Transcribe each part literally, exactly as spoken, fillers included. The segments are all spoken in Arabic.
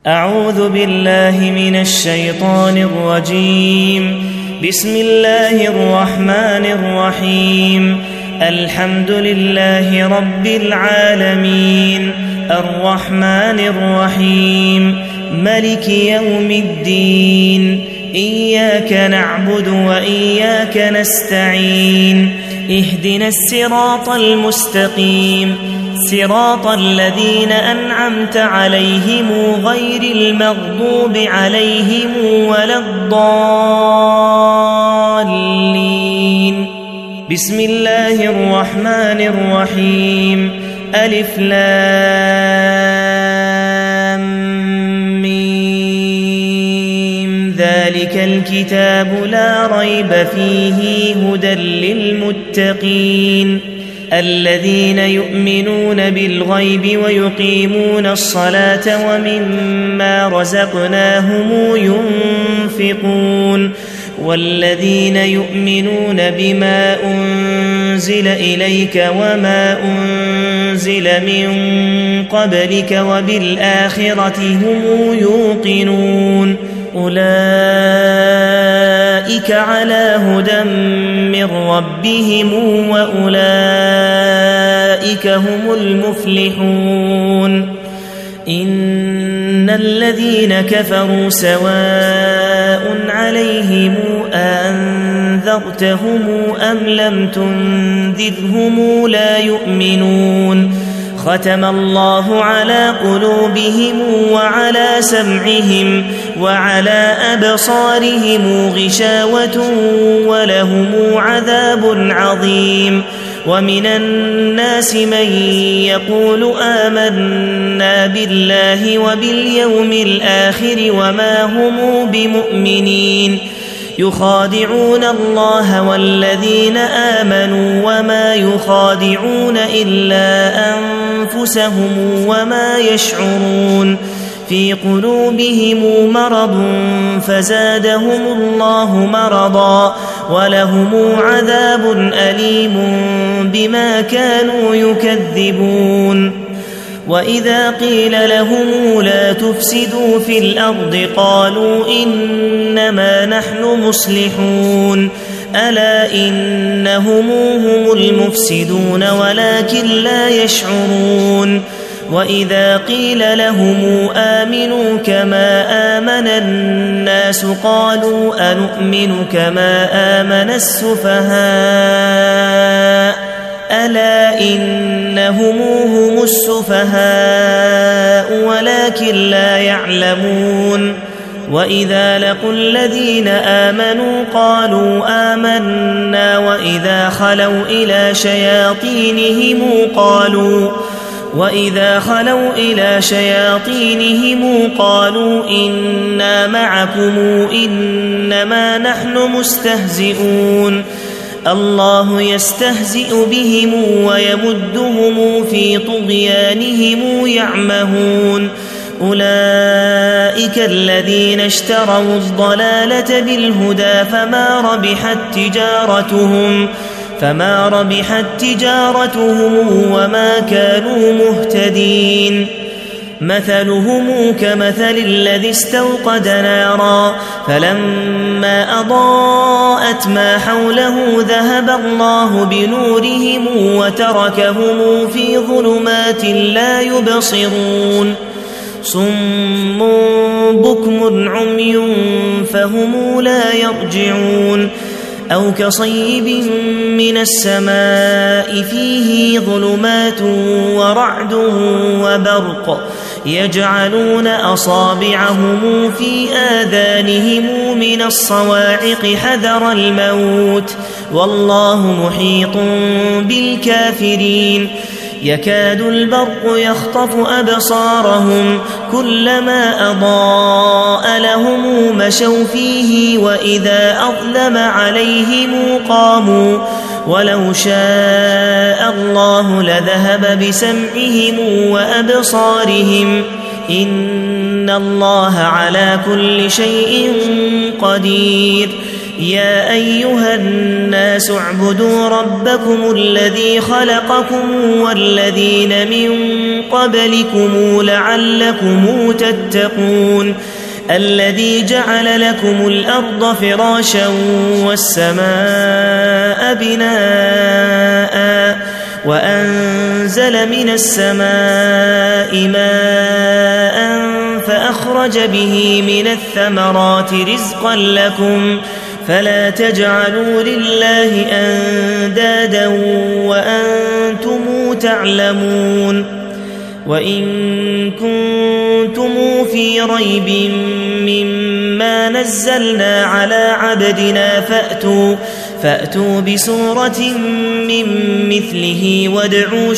أعوذ بالله من الشيطان الرجيم. بسم الله الرحمن الرحيم. الحمد لله رب العالمين، الرحمن الرحيم، ملك يوم الدين. إياك نعبد وإياك نستعين. اهدنا الصراط المستقيم، صراط الذين أنعمت عليهم غير المغضوب عليهم ولا الضالين. بسم الله الرحمن الرحيم. ألف لام ميم. ذلك الكتاب لا ريب فيه هدى للمتقين الذين يؤمنون بالغيب ويقيمون الصلاة ومما رزقناهم ينفقون والذين يؤمنون بما أنزل إليك وما أنزل من قبلك وبالآخرة هم يوقنون أولئك على هدى من ربهم وأولئك هم المفلحون. إن الذين كفروا سواء عليهم أنذرتهم أم لم تنذرهم لا يؤمنون. ختم الله على قلوبهم وعلى سمعهم وعلى أبصارهم غشاوة ولهم عذاب عظيم. ومن الناس من يقول آمنا بالله وباليوم الآخر وما هم بمؤمنين يخادعون الله والذين آمنوا وما يخادعون إلا أنفسهم وما يشعرون. في قلوبهم مرض فزادهم الله مرضا ولهم عذاب أليم بما كانوا يكذبون. وإذا قيل لهم لا تفسدوا في الأرض قالوا إنما نحن مصلحون ألا إنهم هم المفسدون ولكن لا يشعرون. وإذا قيل لهم آمنوا كما آمن الناس قالوا أنؤمن كما آمن السفهاء ألا إنهم هم السفهاء ولكن لا يعلمون. وإذا لقوا الذين آمنوا قالوا آمنا وإذا خلوا إلى شياطينهم قالوا وإذا خلوا إلى شياطينهم قالوا إنا معكم إنما نحن مستهزئون. الله يستهزئ بهم ويمدهم في طغيانهم يعمهون. أولئك الذين اشتروا الضلالة بالهدى فما ربحت تجارتهم فما ربحت تجارتهم وما كانوا مهتدين. مثلهم كمثل الذي استوقد نارا فلما أضاءت ما حوله ذهب الله بنورهم وتركهم في ظلمات لا يبصرون. صم بكم عمي فهم لا يرجعون. أو كصيب من السماء فيه ظلمات ورعد وبرق يجعلون أصابعهم في آذانهم من الصواعق حذر الموت والله محيط بالكافرين. يكاد البرق يخطف أبصارهم كلما أضاء لهم مشوا فيه وإذا أظلم عليهم قاموا ولو شاء الله لذهب بسمعهم وأبصارهم إن الله على كل شيء قدير. يا أيها الناس اعبدوا ربكم الذي خلقكم والذين من قبلكم لعلكم تتقون الذي جعل لكم الأرض فراشا والسماء بناء وأنزل من السماء ماء فأخرج به من الثمرات رزقا لكم فلا تجعلوا لله أندادا وأنتم تعلمون وإن كنتم في ريب مما نزلنا على عبدنا فأتوا, فأتوا بسورة من مثله وادعوا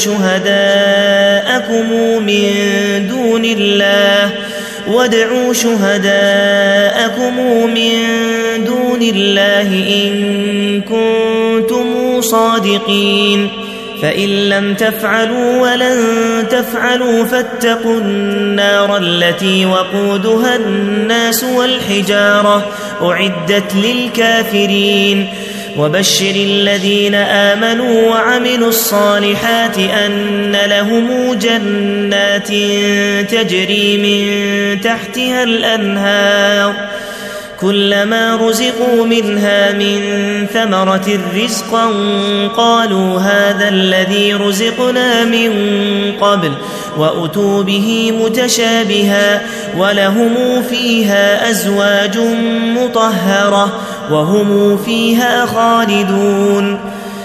شهداءكم من دون الله وادعوا شهداءكم من دون الله إن كنتم صادقين فإن لم تفعلوا ولن تفعلوا فاتقوا النار التي وقودها الناس والحجارة أعدت للكافرين وبشر الذين آمنوا وعملوا الصالحات أن لهم جنات تجري من تحتها الأنهار كلما رزقوا منها من ثمرة رزقا قالوا هذا الذي رزقنا من قبل وأتوا به متشابها ولهم فيها أزواج مطهرة وهم فيها خالدون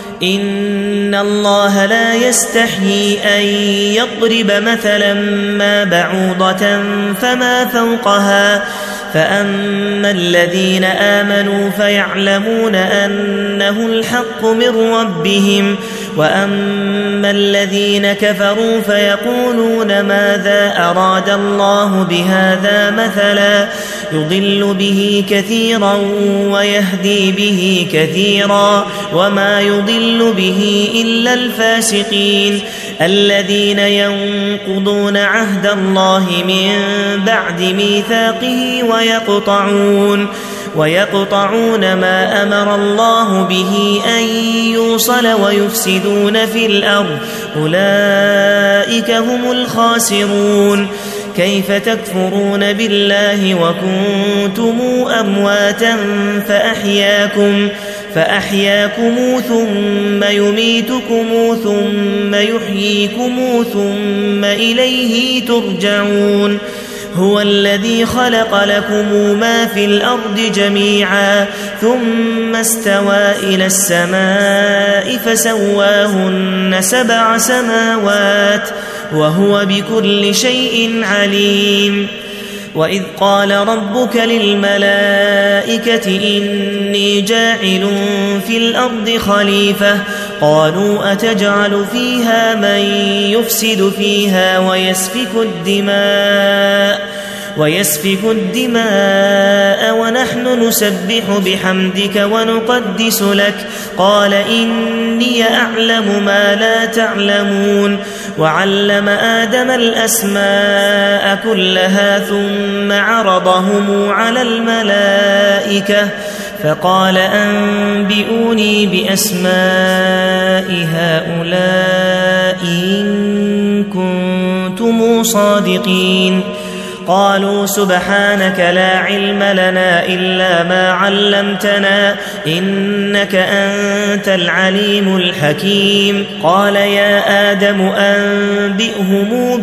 إن الله لا يستحيي أن يضرب مثلا ما بعوضة فما فوقها فأما الذين آمنوا فيعلمون أنه الحق من ربهم وأما الذين كفروا فيقولون ماذا أراد الله بهذا مثلا يضل به كثيرا ويهدي به كثيرا وما يضل به إلا الفاسقين الذين ينقضون عهد الله من بعد ميثاقه ويقطعون ويقطعون ما أمر الله به أن يوصل ويفسدون في الأرض أولئك هم الخاسرون كيف تكفرون بالله وكنتم أمواتا فأحياكم فأحياكم ثم يميتكم ثم يحييكم ثم إليه ترجعون هو الذي خلق لكم ما في الأرض جميعا ثم استوى إلى السماء فسواهن سبع سماوات وهو بكل شيء عليم وإذ قال ربك للملائكة إني جاعل في الأرض خليفة قالوا أتجعل فيها من يفسد فيها ويسفك الدماء ويسفك الدماء ونحن نسبح بحمدك ونقدس لك قال إني أعلم ما لا تعلمون وعلم آدم الأسماء كلها ثم عرضهم على الملائكة فقال أنبئوني بأسماء هؤلاء إن كنتم صادقين قالوا سبحانك لا علم لنا إلا ما علمتنا إنك أنت العليم الحكيم قال يا آدم أنبئهم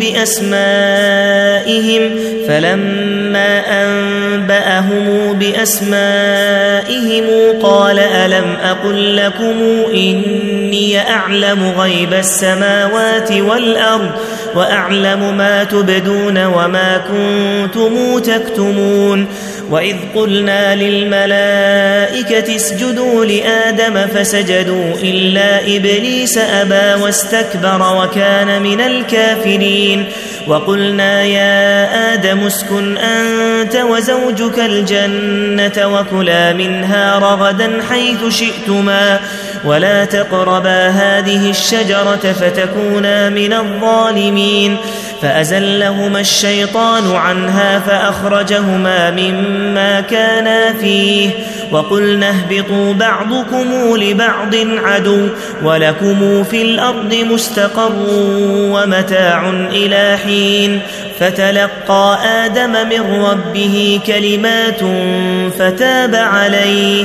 بأسمائهم فلما أنبأهم بأسمائهم قال ألم أقل لكم إني أعلم غيب السماوات والأرض وأعلم ما تبدون وما كنتم تكتمون وإذ قلنا للملائكة اسجدوا لآدم فسجدوا إلا إبليس أبى واستكبر وكان من الكافرين وقلنا يا آدم اسكن أنت وزوجك الجنة وكلا منها رغدا حيث شئتما ولا تقربا هذه الشجرة فتكونا من الظالمين فأزلهما الشيطان عنها فأخرجهما مما كانا فيه وقلنا اهبطوا بعضكم لبعض عدو ولكم في الأرض مستقر ومتاع إلى حين فتلقى آدم من ربه كلمات فتاب عليه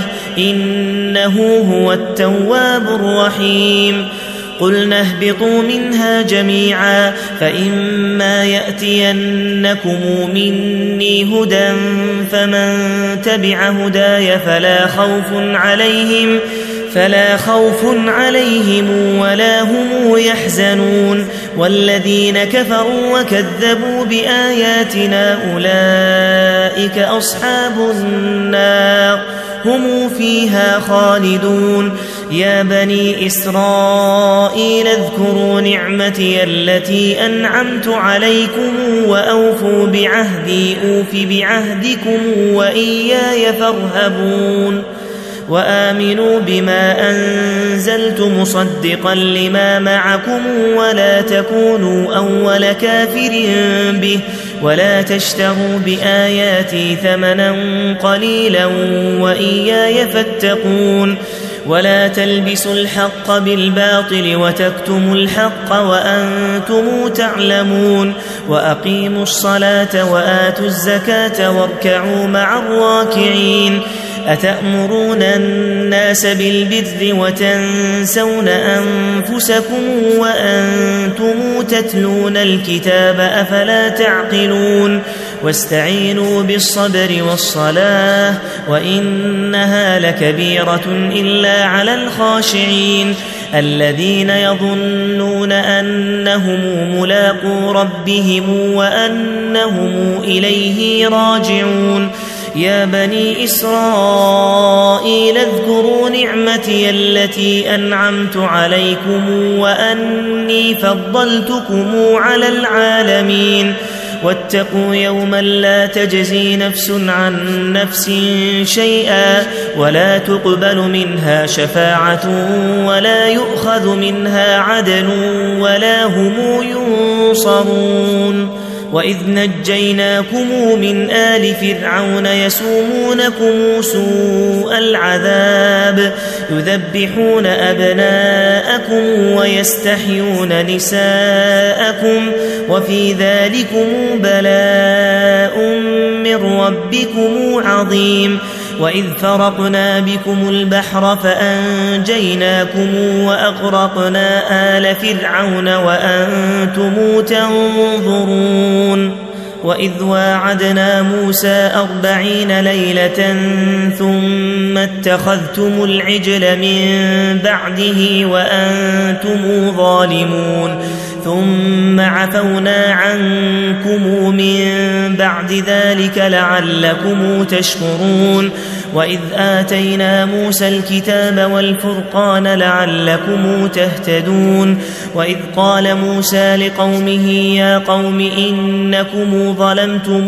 إنه هو التواب الرحيم قلنا اهبطوا منها جميعا فإما يأتينكم مني هدى فمن تبع هداي فلا خوف عليهم فلا خوف عليهم ولا هم يحزنون والذين كفروا وكذبوا بآياتنا أولئك أصحاب النار هم فيها خالدون يا بني إسرائيل اذكروا نعمتي التي أنعمت عليكم وأوفوا بعهدي أوف بعهدكم وإياي فارهبون وآمنوا بما أنزلت مصدقا لما معكم ولا تكونوا أول كافر به ولا تشتروا بآياتي ثمنا قليلا وإياي فاتقون ولا تلبسوا الحق بالباطل وتكتموا الحق وأنتم تعلمون وأقيموا الصلاة وآتوا الزكاة واركعوا مع الراكعين أتأمرون الناس بالبر وتنسون أنفسكم وأنتم تتلون الكتاب أفلا تعقلون واستعينوا بالصبر والصلاة وإنها لكبيرة إلا على الخاشعين الذين يظنون أنهم ملاقو ربهم وأنهم إليه راجعون يا بني إسرائيل اذكروا نعمتي التي أنعمت عليكم وأني فضلتكم على العالمين واتقوا يوما لا تجزي نفس عن نفس شيئا ولا تقبل منها شفاعة ولا يؤخذ منها عدل ولا هم ينصرون وإذ نجيناكم من آل فرعون يسومونكم سوء العذاب يذبحون أبناءكم ويستحيون نساءكم وفي ذلكم بلاء من ربكم عظيم وإذ فرقنا بكم البحر فأنجيناكم وأغرقنا آل فرعون وأنتم تنظرون وإذ واعدنا موسى أربعين ليلة ثم اتخذتم العجل من بعده وأنتم ظالمون ثم عفونا عنكم من بعد ذلك لعلكم تشكرون وإذ آتينا موسى الكتاب والفرقان لعلكم تهتدون وإذ قال موسى لقومه يا قوم إنكم ظلمتم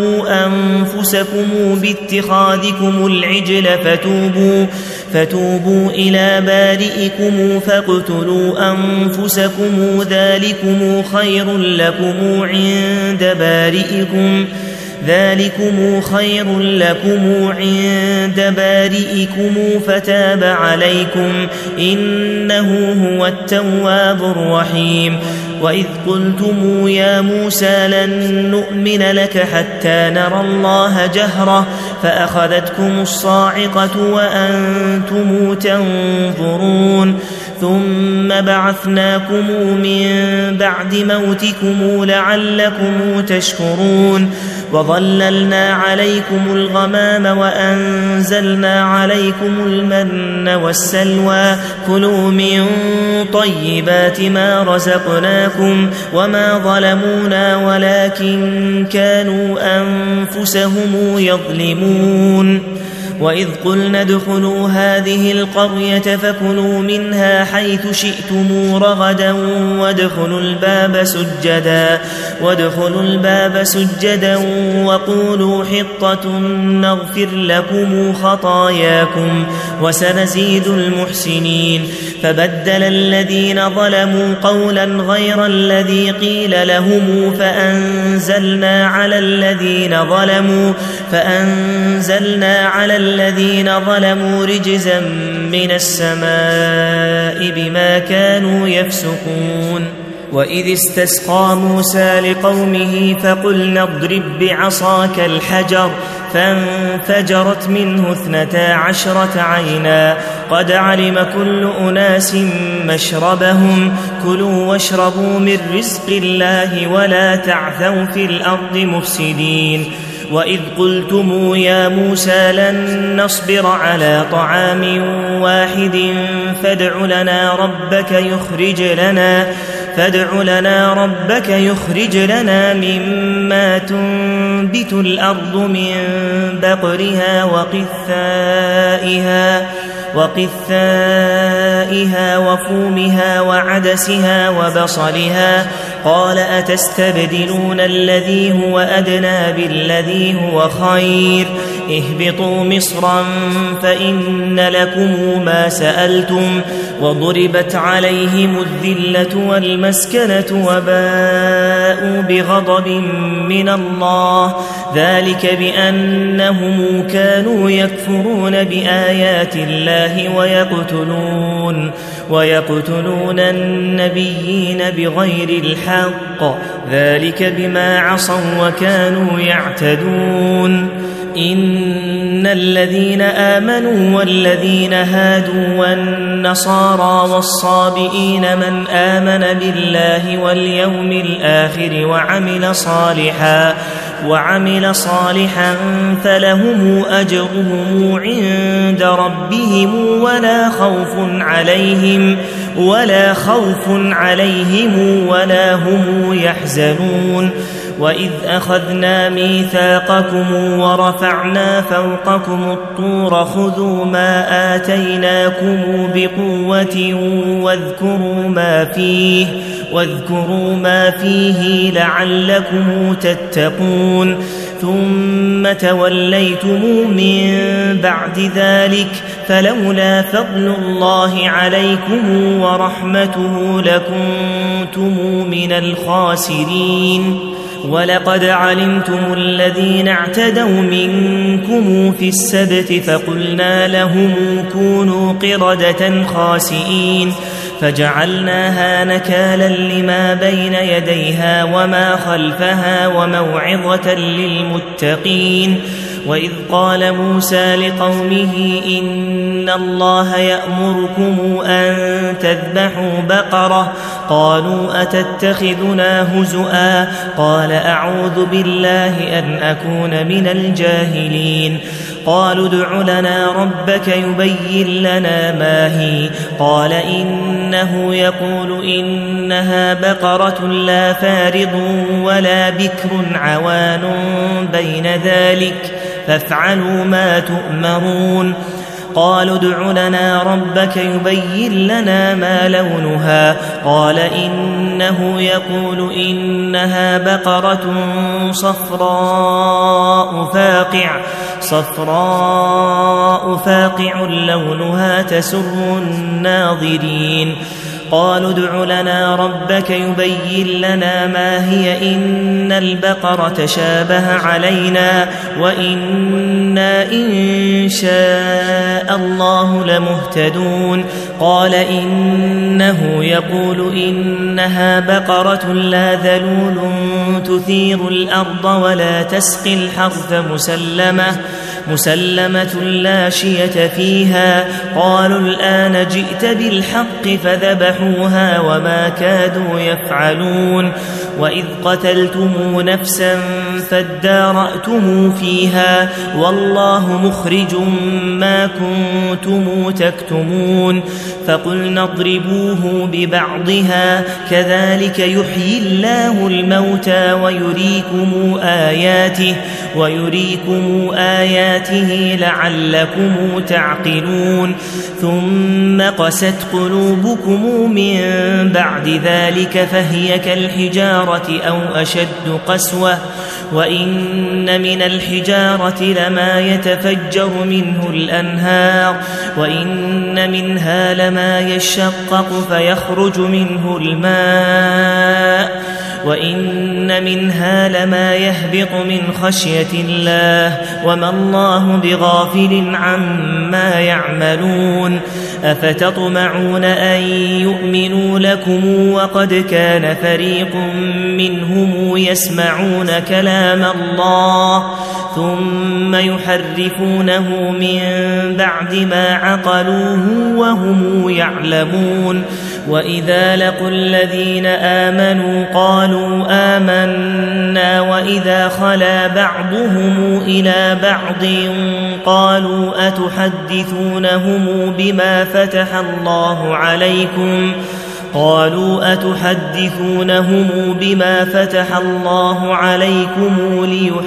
أنفسكم باتخاذكم العجل فتوبوا, فتوبوا إلى بارئكم فاقتلوا أنفسكم ذلكم خير لكم عند بارئكم ذلكم خير لكم عند بارئكم فتاب عليكم إنه هو التواب الرحيم وإذ قلتم يا موسى لن نؤمن لك حتى نرى الله جهرة فأخذتكم الصاعقة وأنتم تنظرون ثم بعثناكم من بعد موتكم لعلكم تشكرون وظللنا عليكم الغمام وأنزلنا عليكم المن والسلوى كلوا من طيبات ما رزقناكم وما ظلمونا ولكن كانوا أنفسهم يظلمون وإذ قلنا ادخلوا هذه القرية فكلوا منها حيث شئتم رغدا وادخلوا الباب سجدا وادخلوا الباب سجدا وقولوا حطة نغفر لكم خطاياكم وسنزيد المحسنين فبدل الذين ظلموا قولا غير الذي قيل لهم فأنزلنا على الذين ظلموا فأنزلنا على الذين ظلموا رجزا من السماء بما كانوا يفسقون وإذ استسقى موسى لقومه فقلنا اضرب بعصاك الحجر فانفجرت منه اثنتا عشرة عينا قد علم كل أناس مشربهم كلوا واشربوا من رزق الله ولا تعثوا في الأرض مفسدين وإذ قلتم يا موسى لن نصبر على طعام واحد فادع لنا ربك يخرج لنا فادع لنا ربك يخرج لنا مما تنبت الأرض من بقرها وقثائها وقثائها وفومها وعدسها وبصلها قال أتستبدلون الذي هو أدنى بالذي هو خير اهبطوا مصرا فإن لكم ما سألتم وضربت عليهم الذلة والمسكنة وباءوا بغضب من الله ذلك بأنهم كانوا يكفرون بآيات الله ويقتلون ويقتلون النبيين بغير الحق ذلك بما عصوا وكانوا يعتدون إن الذين آمنوا والذين هادوا والنصارى والصابئين من آمن بالله واليوم الآخر وعمل صالحا وعمل صالحا فلهم أجرهم عند ربهم ولا خوف عليهم ولا خوف عليهم ولا هم يحزنون وإذ أخذنا ميثاقكم ورفعنا فوقكم الطور خذوا ما آتيناكم بقوة واذكروا ما فيه واذكروا ما فيه لعلكم تتقون ثم توليتم من بعد ذلك فلولا فضل الله عليكم ورحمته لكنتم من الخاسرين ولقد علمتم الذين اعتدوا منكم في السبت فقلنا لهم كونوا قردة خاسئين فجعلناها نكالا لما بين يديها وما خلفها وموعظة للمتقين وإذ قال موسى لقومه إن الله يأمركم أن تذبحوا بقرة قالوا أتتخذنا هزؤا قال أعوذ بالله أن أكون من الجاهلين قالوا ادع لنا ربك يبين لنا ما هي قال إنه يقول إنها بقرة لا فارض ولا بكر عوان بين ذلك فافعلوا ما تؤمرون قالوا ادع لنا ربك يبين لنا ما لونها قال إنه يقول إنها بقرة صفراء فاقع صفراء فاقع لونها تسر الناظرين قالوا ادع لنا ربك يبين لنا ما هي إن البقرة شابه علينا وإنا إن شاء الله لمهتدون قال إنه يقول إنها بقرة لا ذلول تثير الأرض ولا تسقي الحرث مسلمة مسلمة لا شية فيها قالوا الآن جئت بالحق فذبحوها وما كادوا يفعلون وإذ قتلتم نفسا فادارأتم فيها والله مخرج ما كنتم تكتمون فقلنا اضربوه ببعضها كذلك يحيي الله الموتى ويريكم آياته ويريكم آياته لعلكم تعقلون ثم قست قلوبكم من بعد ذلك فهي كالحجارة أو أشد قسوة وإن من الحجارة لما يتفجر منه الأنهار وإن منها لما يشقق فيخرج منه الماء وإن منها لما يهبط من خشية الله وما الله بغافل عما يعملون أفتطمعون أن يؤمنوا لكم وقد كان فريق منهم يسمعون كلام الله ثم يحرفونه من بعد ما عقلوه وهم يعلمون وإذا لقوا الذين آمنوا قالوا آمنا وإذا خلا بعضهم إلى بعض قالوا أتحدثونهم بما فتح الله عليكم قالوا أتحدثونهم بما فتح الله عليكم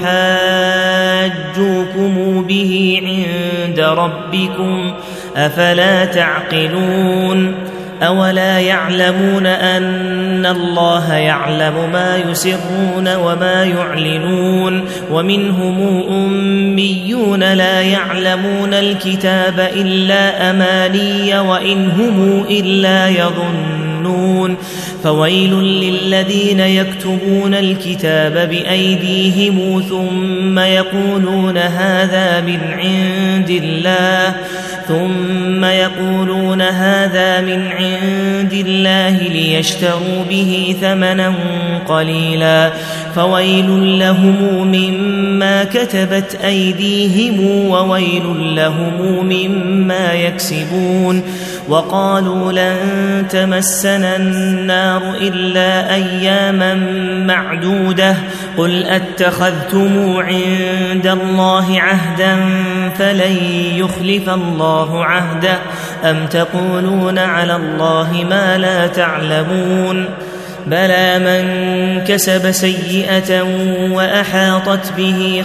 ليحاجوكم به عند ربكم أفلا تعقلون أولا يعلمون أن الله يعلم ما يسرون وما يعلنون ومنهم أميون لا يعلمون الكتاب إلا أماني وإن هم إلا يظنون فويل للذين يكتبون الكتاب بأيديهم ثم يقولون هذا من عند الله ثم يقولون هذا من عند الله ليشتروا به ثمنا قليلا فويل لهم مما كتبت أيديهم وويل لهم مما يكسبون وقالوا لن تمسنا النار إلا أياما معدودة قل أتخذتم عند الله عهدا فلن يخلف الله عهده أم تقولون على الله ما لا تعلمون بلى من كسب سيئة وأحاطت به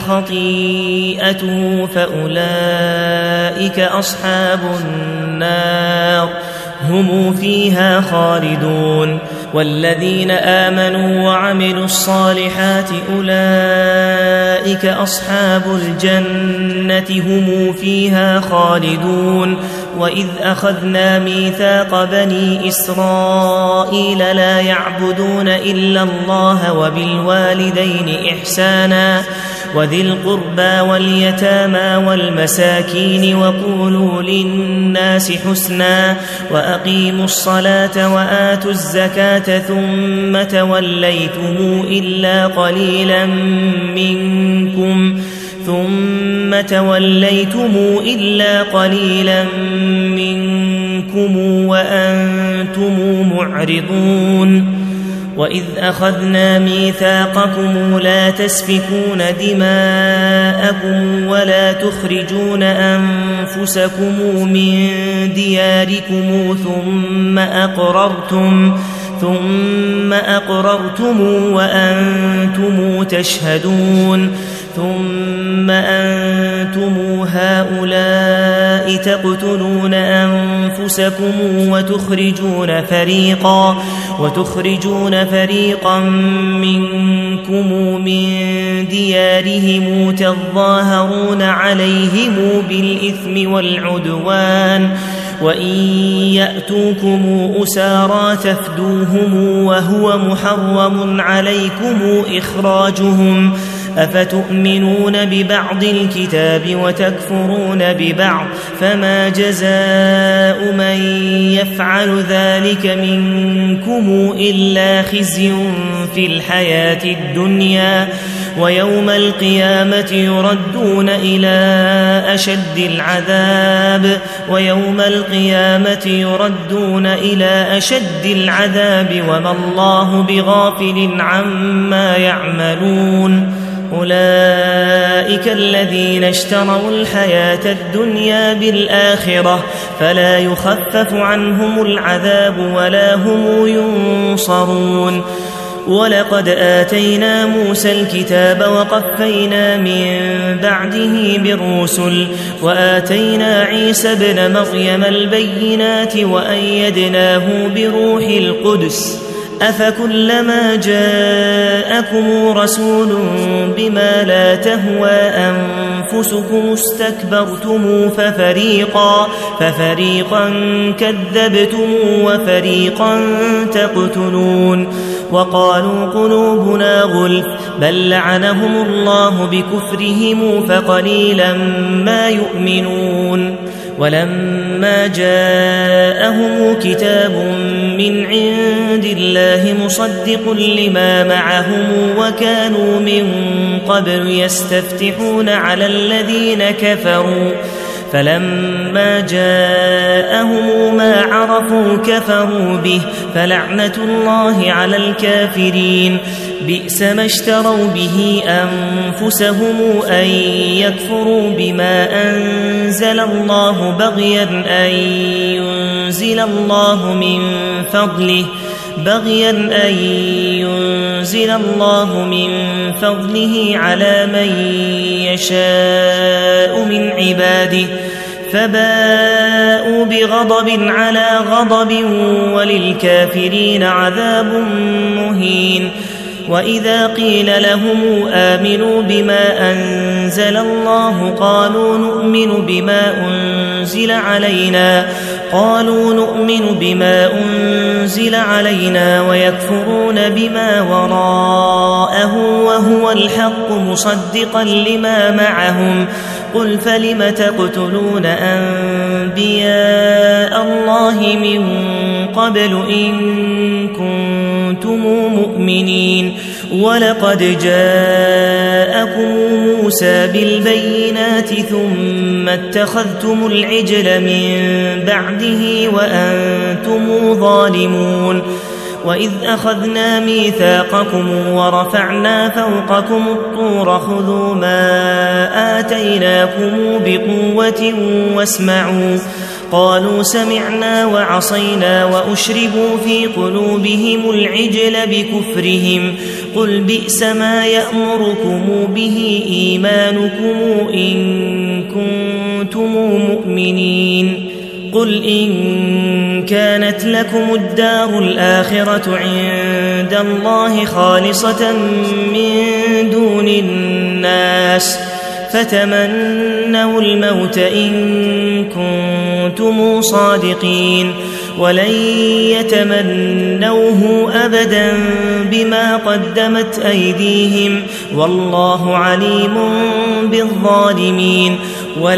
خطيئته فأولئك أصحاب النار هم فيها خالدون والذين آمنوا وعملوا الصالحات أولئك أصحاب الجنة هم فيها خالدون وإذ أخذنا ميثاق بني إسرائيل لا يعبدون إلا الله وبالوالدين إحسانا وذي القربى واليتامى والمساكين وقولوا للناس حسنا وأقيموا الصلاة وآتوا الزكاة ثم توليتم إلا قليلا منكم ثم توليتم إلا قليلا منكم وأنتم معرضون وإذ أخذنا ميثاقكم لا تسفكون دماءكم ولا تخرجون أنفسكم من دياركم ثم أقررتم ثم أقررتم وأنتم تشهدون ثم أنتم هؤلاء تقتلون أنفسكم وتخرجون فريقا وتخرجون فريقا منكم من ديارهم تظاهرون عليهم بالإثم والعدوان وإن يأتوكم أسارى تفدوهم وهو محرم عليكم إخراجهم أفتؤمنون ببعض الكتاب وتكفرون ببعض فما جزاء من يفعل ذلك منكم إلا خزي في الحياة الدنيا ويوم القيامة يردون إلى أشد العذاب ويوم القيامة يردون إلى أشد العذاب وما الله بغافل عما يعملون أولئك الذين اشتروا الحياة الدنيا بالآخرة فلا يخفف عنهم العذاب ولا هم ينصرون ولقد آتينا موسى الكتاب وقفينا من بعده بالرسل وآتينا عيسى ابن مريم البينات وأيدناه بروح القدس أفكلما جاءكم رسول بما لا تهوى أنفسكم استكبرتم ففريقا, ففريقا كذبتم وفريقا تقتلون وقالوا قلوبنا غلف بل لعنهم الله بكفرهم فقليلا ما يؤمنون ولما جاءهم كتاب من عند الله مصدق لما معهم وكانوا من قبل يستفتحون على الذين كفروا فلما جاءهم ما عرفوا كفروا به فلعنة الله على الكافرين بئس ما اشتروا به أنفسهم أن يكفروا بما أنزل الله بغيا أن ينزل الله من فضله بغيا أن ينزل الله من فضله على من يشاء من عباده فباءوا بغضب على غضب وللكافرين عذاب مهين وإذا قيل لهم آمنوا بما أنزل الله قالوا نؤمن بما أنزل علينا قالوا نؤمن بما أنزل علينا ويكفرون بما وراءه وهو الحق مصدقا لما معهم قل فلم تقتلون أنبياء الله من قبل إن كنتم مؤمنين ولقد جاءكم موسى بالبينات ثم اتخذتم العجل من بعده وأنتم ظالمون وإذ أخذنا ميثاقكم ورفعنا فوقكم الطور خذوا ما آتيناكم بقوة واسمعوا قالوا سمعنا وعصينا وأشربوا في قلوبهم العجل بكفرهم قل بئس ما يأمركم به إيمانكم إن كنتم مؤمنين قل إن كانت لكم الدار الآخرة عند الله خالصة من دون الناس فتمنوا الموت إن كنتم صادقين ولن يتمنوه أبدا بما قدمت أيديهم والله عليم بالظالمين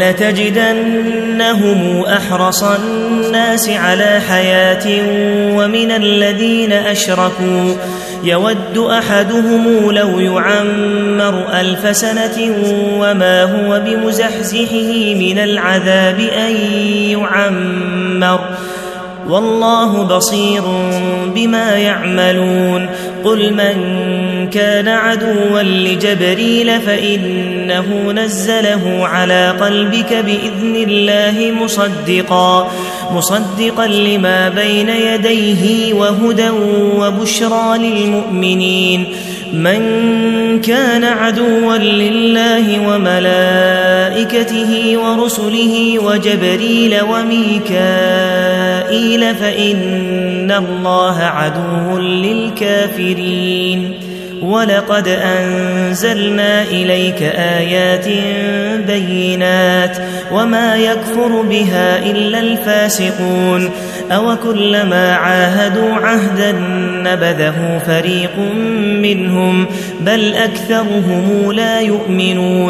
ولتجدنهم أحرص الناس على حياة ومن الذين أشركوا يود أحدهم لو يعمر ألف سنة وما هو بمزحزحه من العذاب أن يعمر والله بصير بما يعملون قل من كان عدوا لجبريل فإنه نزله على قلبك بإذن الله مصدقا مصدقا لما بين يديه وهدى وبشرى للمؤمنين من كان عدوا لله وملائكته ورسله وجبريل وميكائيل فإن الله عدو للكافرين ولقد أنزلنا إليك آيات بينات وما يكفر بها إلا الفاسقون أوكلما عاهدوا عهدا نبذه فريق منهم بل أكثرهم لا يؤمنون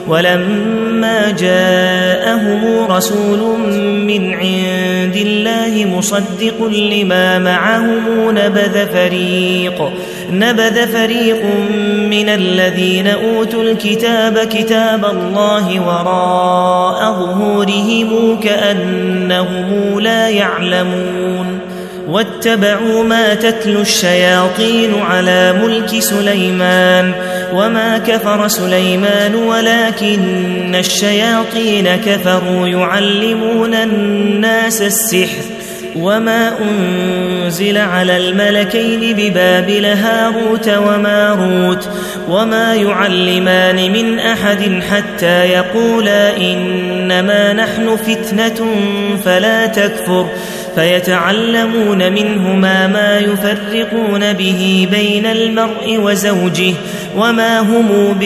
ولما جاءهم رسول من عند الله مصدق لما معهم نبذ فريق نبذ فريق من الذين أوتوا الكتاب كتاب الله وراء ظهورهم كأنهم لا يعلمون واتبعوا ما تتلو الشياطين على ملك سليمان وما كفر سليمان ولكن الشياطين كفروا يعلمون الناس السحر وما أنزل على الملكين ببابل هاروت وماروت وما يعلمان من أحد حتى يقولا إنما نحن فتنة فلا تكفر فيتعلمون منهما ما يفرقون به بين المرء وزوجه وما هم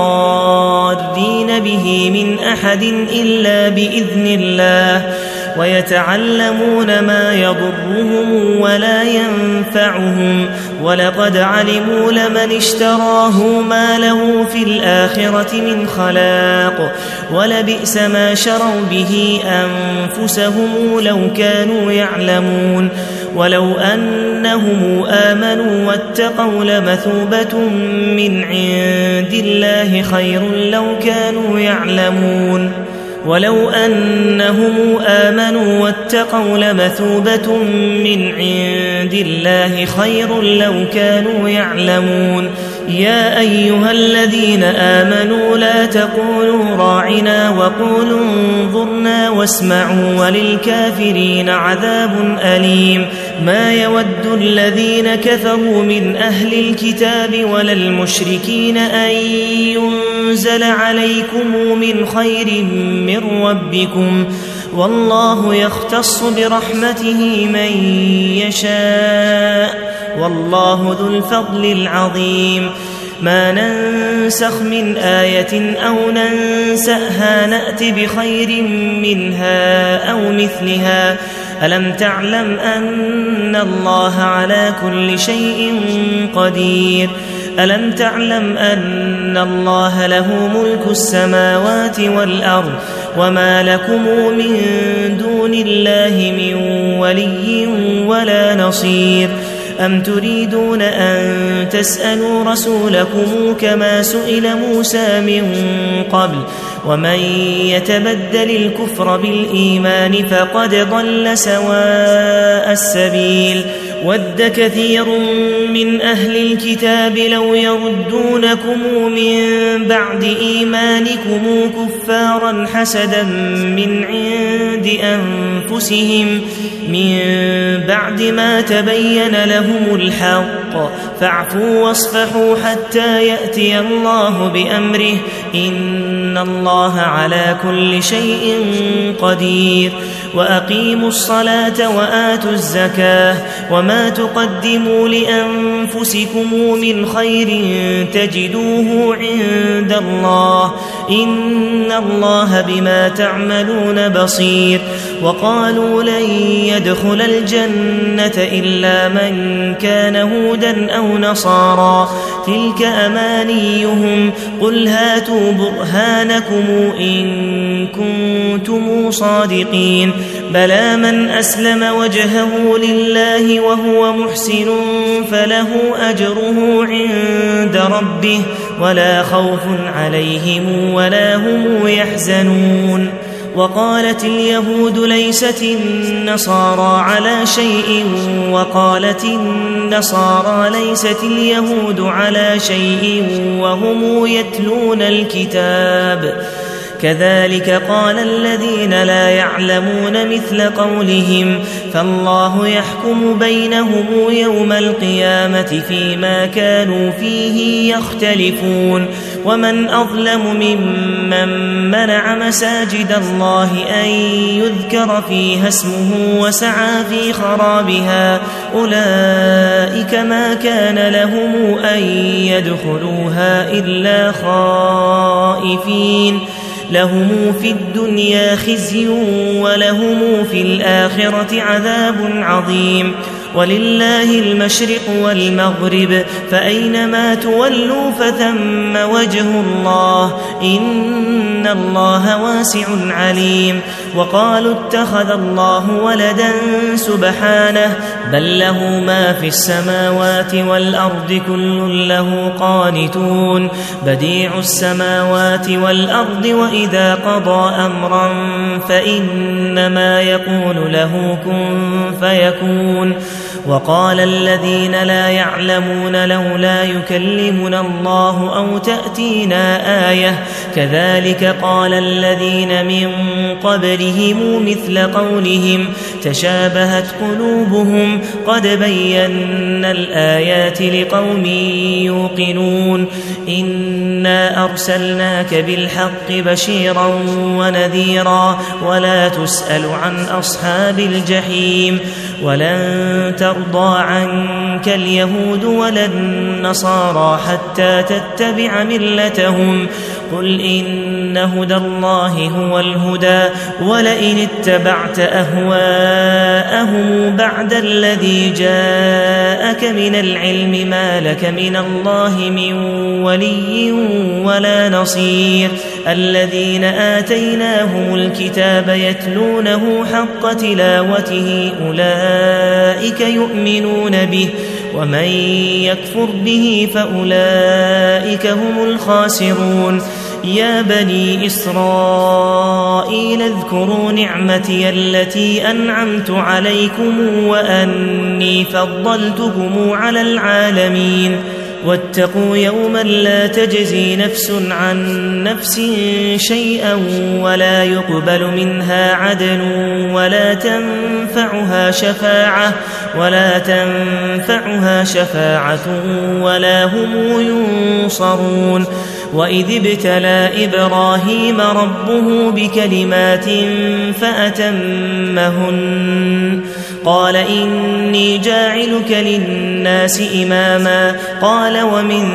بضارين به من أحد إلا بإذن الله ويتعلمون ما يضرهم ولا ينفعهم ولقد علموا لمن اشتراه ما له في الآخرة من خلاق ولبئس ما شروا به أنفسهم لو كانوا يعلمون ولو أنهم آمنوا واتقوا لمثوبة من عند الله خير لو كانوا يعلمون ولو أنهم آمنوا واتقوا لمثوبة من عند الله خير لو كانوا يعلمون يا أيها الذين آمنوا لا تقولوا راعنا وقولوا انظرنا واسمعوا وللكافرين عذاب أليم ما يود الذين كفروا من أهل الكتاب ولا المشركين أن ينزل عليكم من خير من ربكم والله يختص برحمته من يشاء والله ذو الفضل العظيم ما ننسخ من آية أو ننسأها نأت بخير منها أو مثلها ألم تعلم أن الله على كل شيء قدير ألم تعلم أن الله له ملك السماوات والأرض وما لكم من دون الله من ولي ولا نصير أم تريدون أن تسألوا رسولكم كما سئل موسى من قبل ومن يتبدل الكفر بالإيمان فقد ضل سواء السبيل ود كثير من أهل الكتاب لو يردونكم من بعد إيمانكم كفارا حسدا من عند أنفسهم من بعد ما تبين لهم الحق فاعفوا واصفحوا حتى يأتي الله بأمره إن الله على كل شيء قدير وأقيموا الصلاة وآتوا الزكاة وما تقدموا لأنفسكم من خير تجدوه عند الله إن الله بما تعملون بصير وقالوا لن يدخل الجنة إلا من كان هودا أو نصارى تلك أمانيهم قل هاتوا برهانكم إن كنتم صادقين بلى من أسلم وجهه لله وهو محسن فله أجره عند ربه ولا خوف عليهم ولا هم يحزنون وقالت اليهود ليست النصارى على شيء وقالت النصارى ليست اليهود على شيء وهم يتلون الكتاب كذلك قال الذين لا يعلمون مثل قولهم فالله يحكم بينهم يوم القيامة فيما كانوا فيه يختلفون ومن أظلم ممن منع مساجد الله أن يذكر فيها اسمه وسعى في خرابها أولئك ما كان لهم أن يدخلوها إلا خائفين لهم في الدنيا خزي ولهم في الآخرة عذاب عظيم ولله المشرق والمغرب فأينما تولوا فثم وجه الله إن الله واسع عليم. وقالوا اتخذ الله ولدا سبحانه بل له ما في السماوات والأرض كل له قانتون بديع السماوات والأرض وإذا قضى أمرا فإنما يقول له كن فيكون. وقال الذين لا يعلمون لولا يكلمنا الله أو تأتينا آية كذلك قال الذين من قبلهم مثل قولهم تشابهت قلوبهم قد بينا الآيات لقوم يوقنون. إنا أرسلناك بالحق بشيرا ونذيرا ولا تسأل عن أصحاب الجحيم. ولن ترضى عنك اليهود ولا النصارى حتى تتبع ملتهم قل إن هدى الله هو الهدى ولئن اتبعت أهواءهم بعد الذي جاءك من العلم ما لك من الله من ولي ولا نصير. الذين آتيناهم الكتاب يتلونه حق تلاوته أولئك يؤمنون به ومن يكفر به فأولئك هم الخاسرون. يا بني إسرائيل اذكروا نعمتي التي أنعمت عليكم وأني فضلتكم على العالمين. واتقوا يوما لا تجزي نفس عن نفس شيئا ولا يقبل منها عدل ولا تنفعها شفاعة ولا تنفعها شفاعة ولا هم ينصرون. وإذ ابتلى إبراهيم ربه بكلمات فأتمهن قال إني جاعلك للناس إماما قال ومن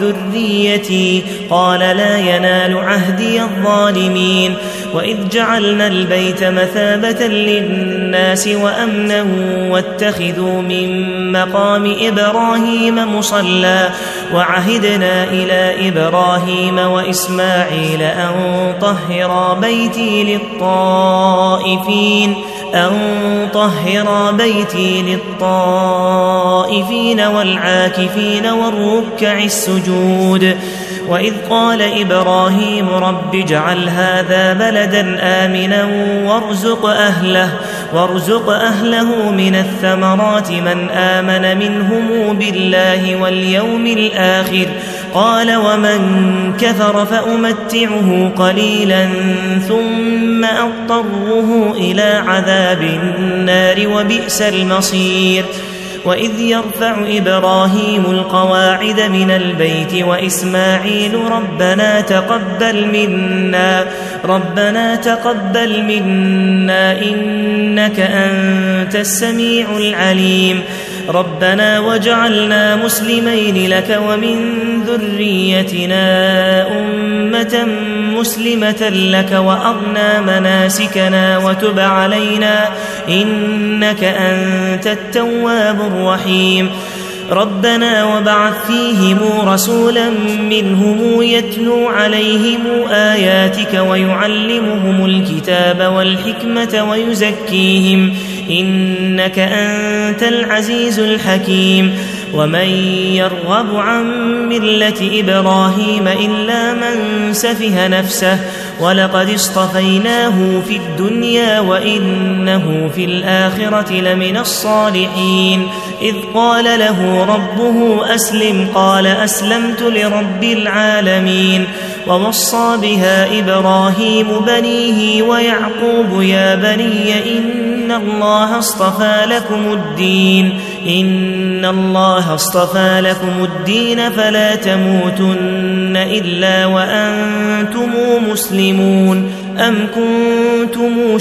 ذريتي قال لا ينال عهدي الظالمين. وإذ جعلنا البيت مثابة للناس وأمنا واتخذوا من مقام إبراهيم مصلى وعهدنا إلى إبراهيم وإسماعيل أن طهرا بيتي للطائفين أن طهر بيتي للطائفين والعاكفين والركع السجود. وإذ قال إبراهيم رب اجعل هذا بلدا آمنا وارزق أهله, وارزق أهله من الثمرات من آمن منهم بالله واليوم الآخر قال ومن كفر فأمتعه قليلا ثم أضطره إلى عذاب النار وبئس المصير. وإذ يرفع إبراهيم القواعد من البيت وإسماعيل ربنا تقبل منا ربنا تقبل منا إنك أنت السميع العليم. ربنا واجعلنا مسلمين لك ومن ذريتنا أمة مسلمة لك وأرنا مناسكنا وتب علينا إنك أنت التواب الرحيم. ربنا وابعث فيهم رسولا منهم يتلو عليهم آياتك ويعلمهم الكتاب والحكمة ويزكيهم إنك أنت العزيز الحكيم. ومن يرغب عن ملة إبراهيم إلا من سفه نفسه ولقد اصطفيناه في الدنيا وإنه في الآخرة لمن الصالحين. إذ قال له ربه أسلم قال أسلمت لرب العالمين. ووصى بها إبراهيم بنيه ويعقوب يا بني إن الله اصطفى لكم الدين إن الله اصطفى لكم الدين فلا تموتن إلا وأنتم مسلمون. أم كنتم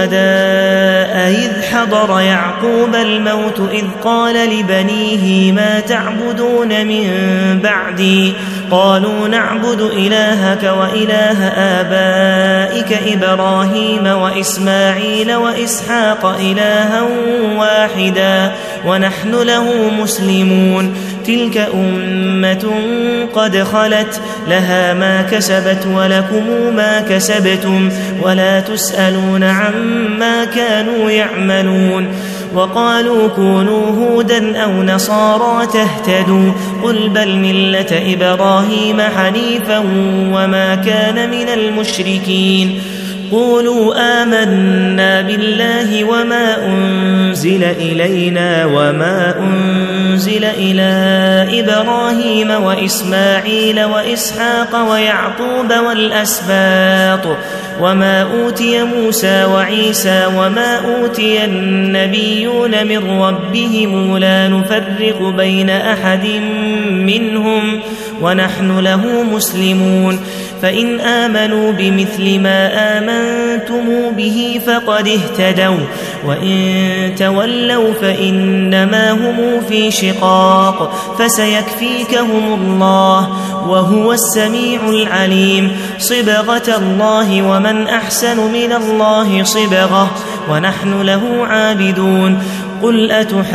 شهداء إذ حضر يعقوب الموت إذ قال لبنيه ما تعبدون من بعدي قالوا نعبد إلهك وإله آبائك إبراهيم وإسماعيل وإسحاق إلها واحدا ونحن له مسلمون تلك أمة قد خلت لها ما كسبت ولكم ما كسبتم ولا تسألون عما كانوا يعملون وقالوا كونوا هودا أو نصارى تهتدوا قل بل ملة إبراهيم حنيفا وما كان من المشركين قولوا آمنا بالله وما أنزل إلينا وما أنزل إلى إبراهيم وإسماعيل وإسحاق ويعقوب والأسباط وما أوتي موسى وعيسى وما أوتي النبيون من ربهم لا نفرق بين أحد منهم ونحن له مسلمون فإن آمنوا بمثل ما آمنتم به فقد اهتدوا وإن تولوا فإنما هم في شقاق فسيكفيكهم الله وهو السميع العليم صبغة الله ومن أحسن من الله صبغة ونحن له عابدون قل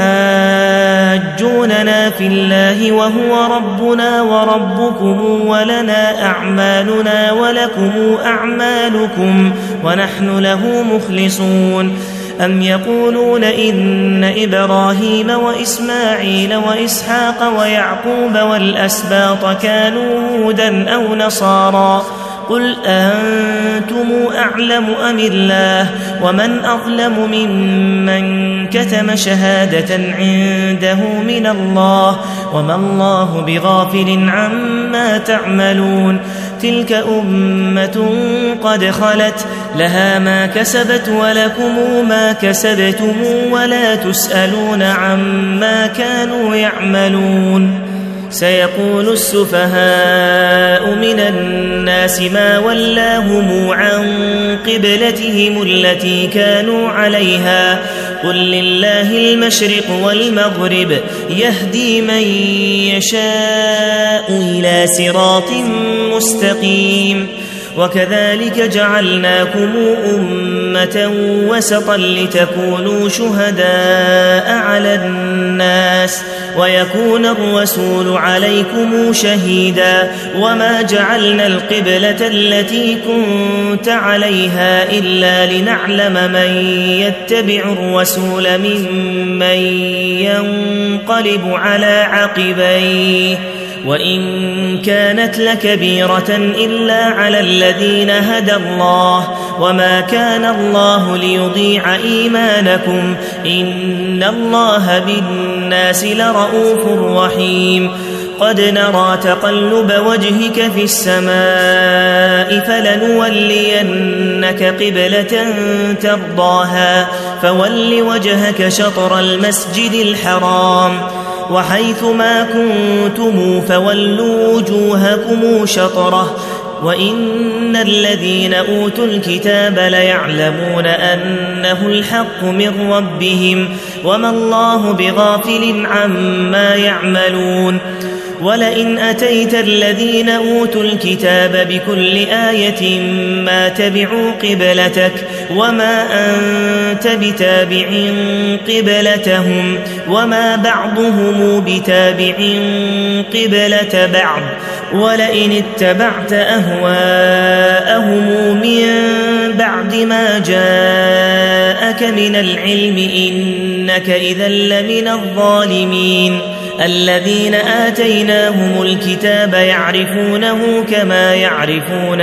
أتحاجوننا في الله وهو ربنا وربكم ولنا أعمالنا ولكم أعمالكم ونحن له مخلصون أم يقولون إن إبراهيم وإسماعيل وإسحاق ويعقوب والأسباط كانوا هودا أو نصارى قل أنتم أعلم أم الله ومن أظلم ممن كتم شهادة عنده من الله وما الله بغافل عما تعملون تلك أمة قد خلت لها ما كسبت ولكم ما كسبتم ولا تسألون عما كانوا يعملون سيقول السفهاء من الناس ما ولاهم عن قبلتهم التي كانوا عليها قل لله المشرق والمغرب يهدي من يشاء إلى صراط مستقيم وكذلك جعلناكم أمة وسطا لتكونوا شهداء على الناس ويكون الرسول عليكم شهيدا وما جعلنا القبلة التي كنت عليها إلا لنعلم من يتبع الرسول ممن ينقلب على عقبيه وإن كانت لكبيرة إلا على الذين هدى الله وما كان الله ليضيع إيمانكم إن الله بالناس لرؤوف رحيم قد نرى تقلب وجهك في السماء فلنولينك قبلة ترضاها فول وجهك شطر المسجد الحرام وحيث ما كنتم فولوا وجوهكم شطره وإن الذين أوتوا الكتاب ليعلمون أنه الحق من ربهم وما الله بغافل عما يعملون ولئن أتيت الذين أوتوا الكتاب بكل آية ما تبعوا قبلتك وما أنت بتابع قبلتهم وما بعضهم بتابع قبلة بعض ولئن اتبعت أهواءهم من بعد ما جاءك من العلم إنك إذا لمن الظالمين الذين آتيناهم الكتاب يعرفونه كما يعرفون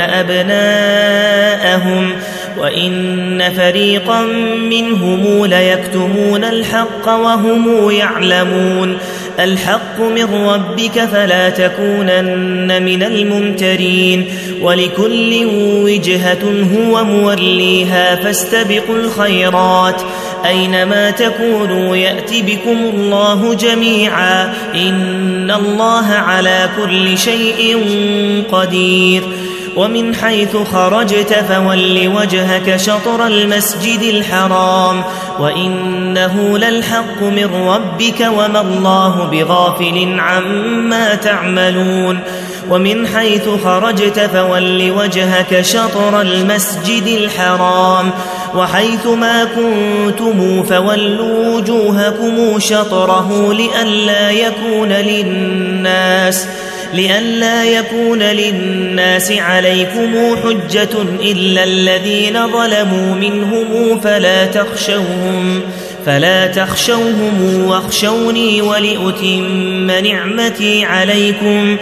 أبناءهم وإن فريقا منهم ليكتمون الحق وهم يعلمون الحق من ربك فلا تكونن من الممترين ولكل وجهة هو موليها فاستبقوا الخيرات أينما تكونوا يأت بكم الله جميعا إن الله على كل شيء قدير ومن حيث خرجت فول وجهك شطر المسجد الحرام وإنه للحق من ربك وما الله بغافل عما تعملون ومن حيث خرجت فول وجهك شطر المسجد الحرام وحيث ما كنتم فولوا وجوهكم شطره لئلا يكون للناس لئلا يكون للناس عليكم حجة إلا الذين ظلموا منهم فلا تخشوهم فلا تخشوهم واخشوني ولأتم نعمتي عليكم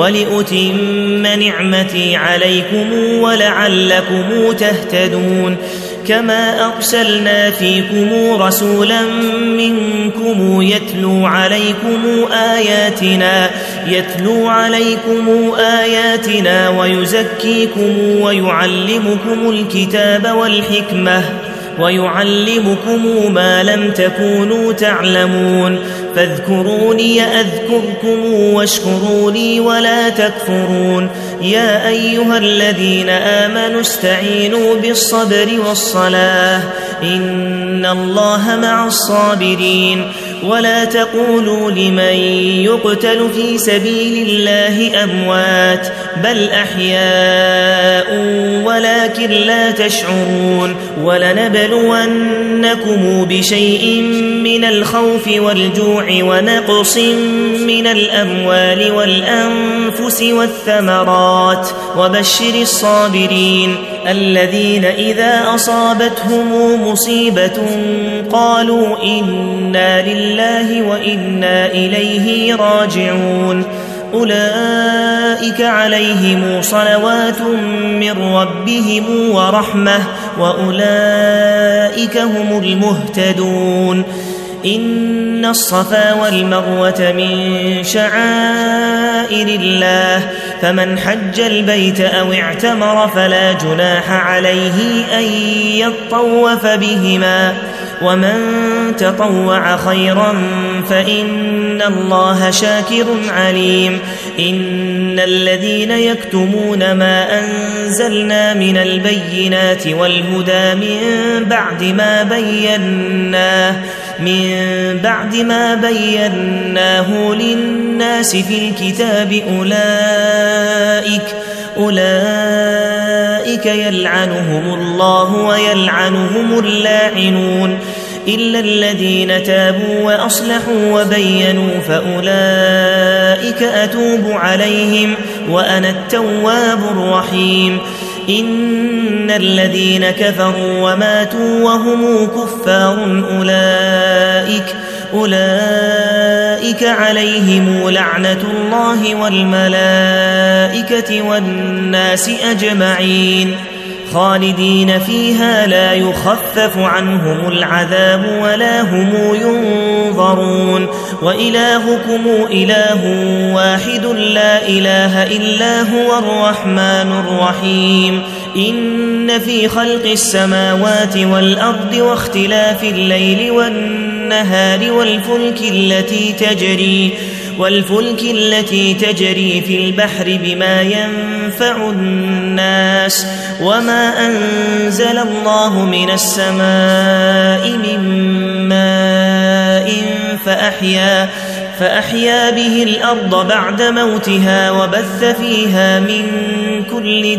ولأتم نعمتي عليكم ولعلكم تهتدون كما أرسلنا فيكم رسولا منكم يتلو عليكم آياتنا يتلو عليكم آياتنا ويزكيكم ويعلمكم الكتاب والحكمة ويعلمكم ما لم تكونوا تعلمون فاذكروني أذكركم واشكروا لي ولا تكفرون يا أيها الذين آمنوا استعينوا بالصبر والصلاة إن الله مع الصابرين ولا تقولوا لمن يقتل في سبيل الله أموات بل أحياء ولكن لا تشعرون ولنبلونكم بشيء من الخوف والجوع ونقص من الأموال والأنفس والثمرات وبشر الصابرين الذين إذا أصابتهم مصيبة قالوا إنا لله وإنا إليه راجعون أولئك عليهم صلوات من ربهم ورحمة وأولئك هم المهتدون إن الصفا والمروة من شعائر الله فمن حج البيت أو اعتمر فلا جناح عليه أن يطوف بهما ومن تطوع خيرا فإن الله شاكر عليم إن الذين يكتمون ما أنزلنا من البينات والهدى من بعد ما بيناه من بعد ما بيناه للناس في الكتاب أولئك أولئك يلعنهم الله ويلعنهم اللاعنون إلا الذين تابوا وأصلحوا وبينوا فأولئك أتوب عليهم وأنا التواب الرحيم إن الذين كفروا وماتوا وهم كفار أولئك أولئك عليهم لعنة الله والملائكة والناس أجمعين خالدين فيها لا يخفف عنهم العذاب ولا هم ينظرون وإلهكم إله واحد لا إله إلا هو الرحمن الرحيم إن في خلق السماوات والأرض واختلاف الليل والنهار والفلك التي تجري والفلك التي تجري في البحر بما ينفع الناس وما أنزل الله من السماء من ماء فأحيا فأحيا به الأرض بعد موتها وبث فيها من كل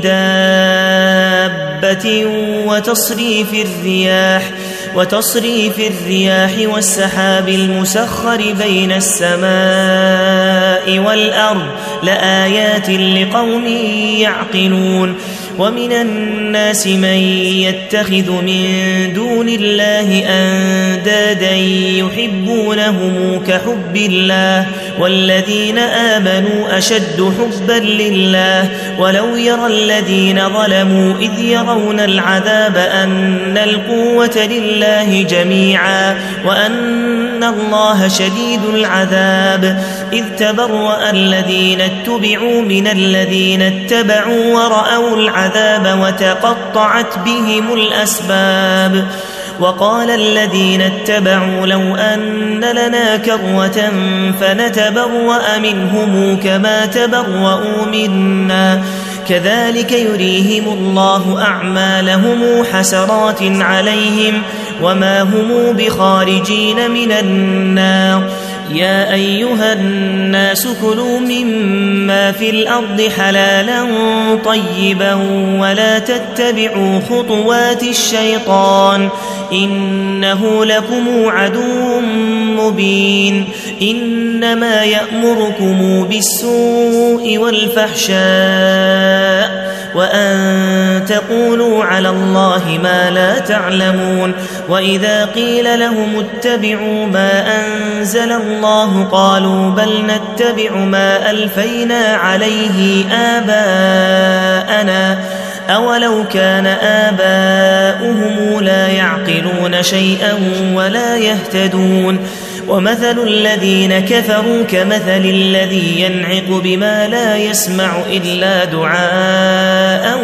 دابة وتصريف الرياح وتصريف الرياح والسحاب المسخر بين السماء والأرض لآيات لقوم يعقلون ومن الناس من يتخذ من دون الله أندادا يحبونهم كحب الله والذين آمنوا أشد حبا لله ولو يرى الذين ظلموا إذ يرون العذاب أن القوة لله جميعا وأن الله شديد العذاب إذ تبرأ الذين اتبعوا من الذين اتبعوا ورأوا العذاب وتقطعت بهم الأسباب وقال الذين اتبعوا لو أن لنا كروة فنتبرأ منهم كما تبرؤوا منا كذلك يريهم الله أعمالهم حسرات عليهم وما هم بخارجين من النار يا أيها الناس كلوا مما في الأرض حلالا طيبا ولا تتبعوا خطوات الشيطان إنه لكم عدو مبين إنما يأمركم بالسوء والفحشاء وأن تقولوا على الله ما لا تعلمون وإذا قيل لهم اتبعوا ما أنزل الله قالوا بل نتبع ما ألفينا عليه آباءنا أولو كان آباؤهم لا يعقلون شيئا ولا يهتدون ومثل الذين كفروا كمثل الذي ينعق بما لا يسمع إلا دعاء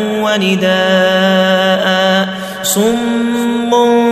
ونداء صم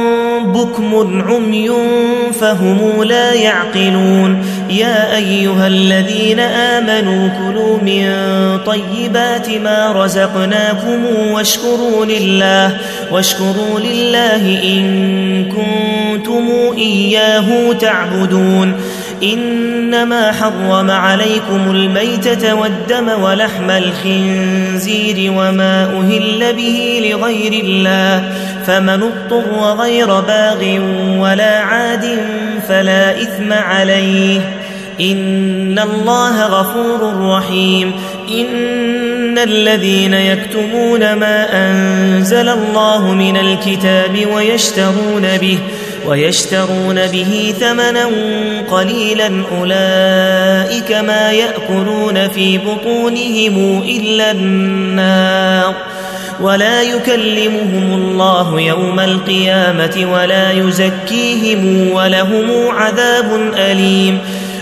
بكم عمي فهم لا يعقلون يا أيها الذين آمنوا كلوا من طيبات ما رزقناكم واشكروا لله واشكروا لله إن كنتم إياه تعبدون إنما حرم عليكم الميتة والدم ولحم الخنزير وما أهل به لغير الله فمن اضطر غير باغ ولا عاد فلا إثم عليه إن الله غفور رحيم إن الذين يكتمون ما أنزل الله من الكتاب ويشترون به ويشترون به ثمنا قليلا أولئك ما يأكلون في بطونهم إلا النار ولا يكلمهم الله يوم القيامة ولا يزكيهم ولهم عذاب أليم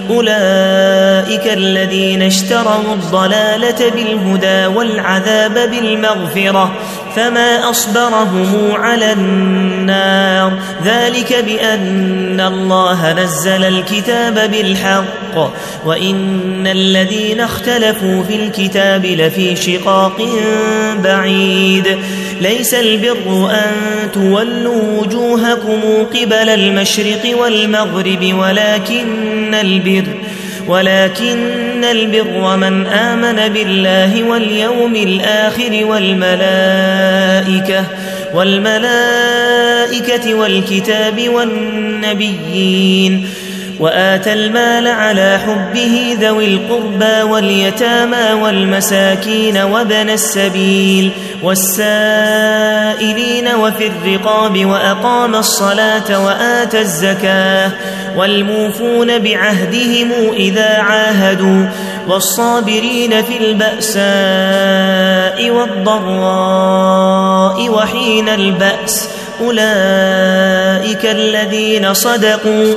أولئك الذين اشتروا الضلالة بالهدى والعذاب بالمغفرة فما أصبرهم على النار ذلك بأن الله نزل الكتاب بالحق وإن الذين اختلفوا في الكتاب لفي شقاق بعيد ليس البر أن تولوا وجوهكم قبل المشرق والمغرب ولكن البر ولكن البر من آمن بالله واليوم الآخر والملائكة والملائكة والكتاب والنبيين وآتى المال على حبه ذوي القربى واليتامى والمساكين وابن السبيل والسائلين وفي الرقاب وأقام الصلاة وآتى الزكاة والموفون بعهدهم إذا عاهدوا والصابرين في البأساء والضراء وحين البأس أولئك الذين صدقوا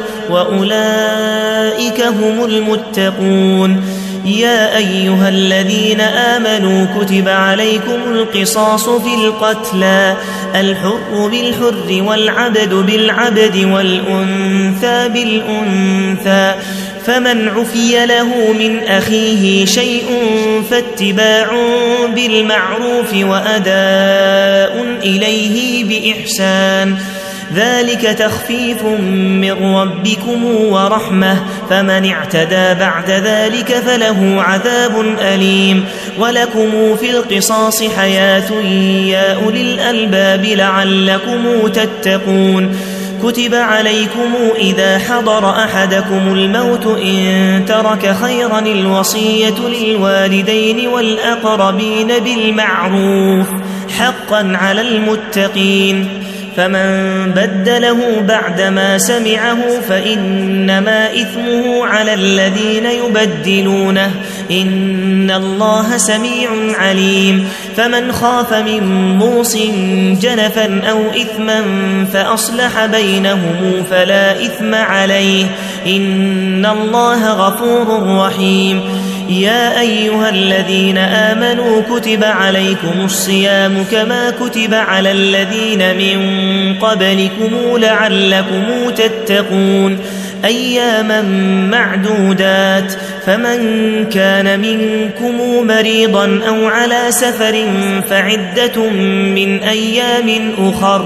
وأولئك هم المتقون يا أيها الذين آمنوا كتب عليكم القصاص في القتلى الحر بالحر والعبد بالعبد والأنثى بالأنثى فمن عفي له من أخيه شيء فاتباع بالمعروف وأداء إليه بإحسان ذلك تخفيف من ربكم ورحمة فمن اعتدى بعد ذلك فله عذاب أليم ولكم في القصاص حياة يا أولي الألباب لعلكم تتقون كتب عليكم إذا حضر أحدكم الموت إن ترك خيرا الوصية للوالدين والأقربين بالمعروف حقا على المتقين فمن بدله بعدما سمعه فإنما إثمه على الذين يبدلونه إن الله سميع عليم فمن خاف من موص جنفا أو إثما فأصلح بينهم فلا إثم عليه إن الله غفور رحيم يا أيها الذين آمنوا كتب عليكم الصيام كما كتب على الذين من قبلكم لعلكم تتقون أياما معدودات فمن كان منكم مريضا أو على سفر فعدة من أيام أخر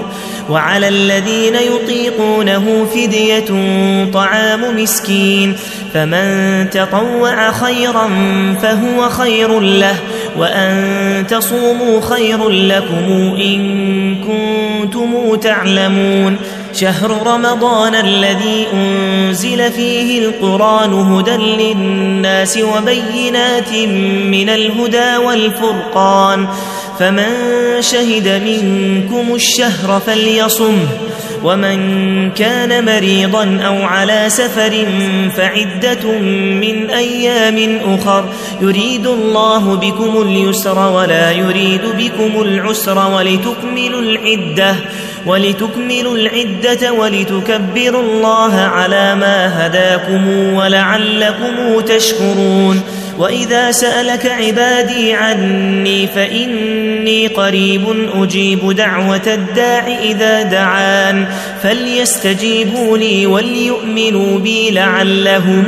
وعلى الذين يطيقونه فدية طعام مسكين فمن تطوع خيرا فهو خير له وأن تصوموا خير لكم إن كنتم تعلمون شهر رمضان الذي أنزل فيه القرآن هدى للناس وبينات من الهدى والفرقان فمن شهد منكم الشهر فليصمه ومن كان مريضا أو على سفر فعدة من أيام أخر يريد الله بكم اليسر ولا يريد بكم العسر ولتكملوا العدة ولتكملوا العدة ولتكبروا الله على ما هداكم ولعلكم تشكرون وإذا سألك عبادي عني فإني قريب أجيب دعوة الداع إذا دعان فليستجيبوا لي وليؤمنوا بي لعلهم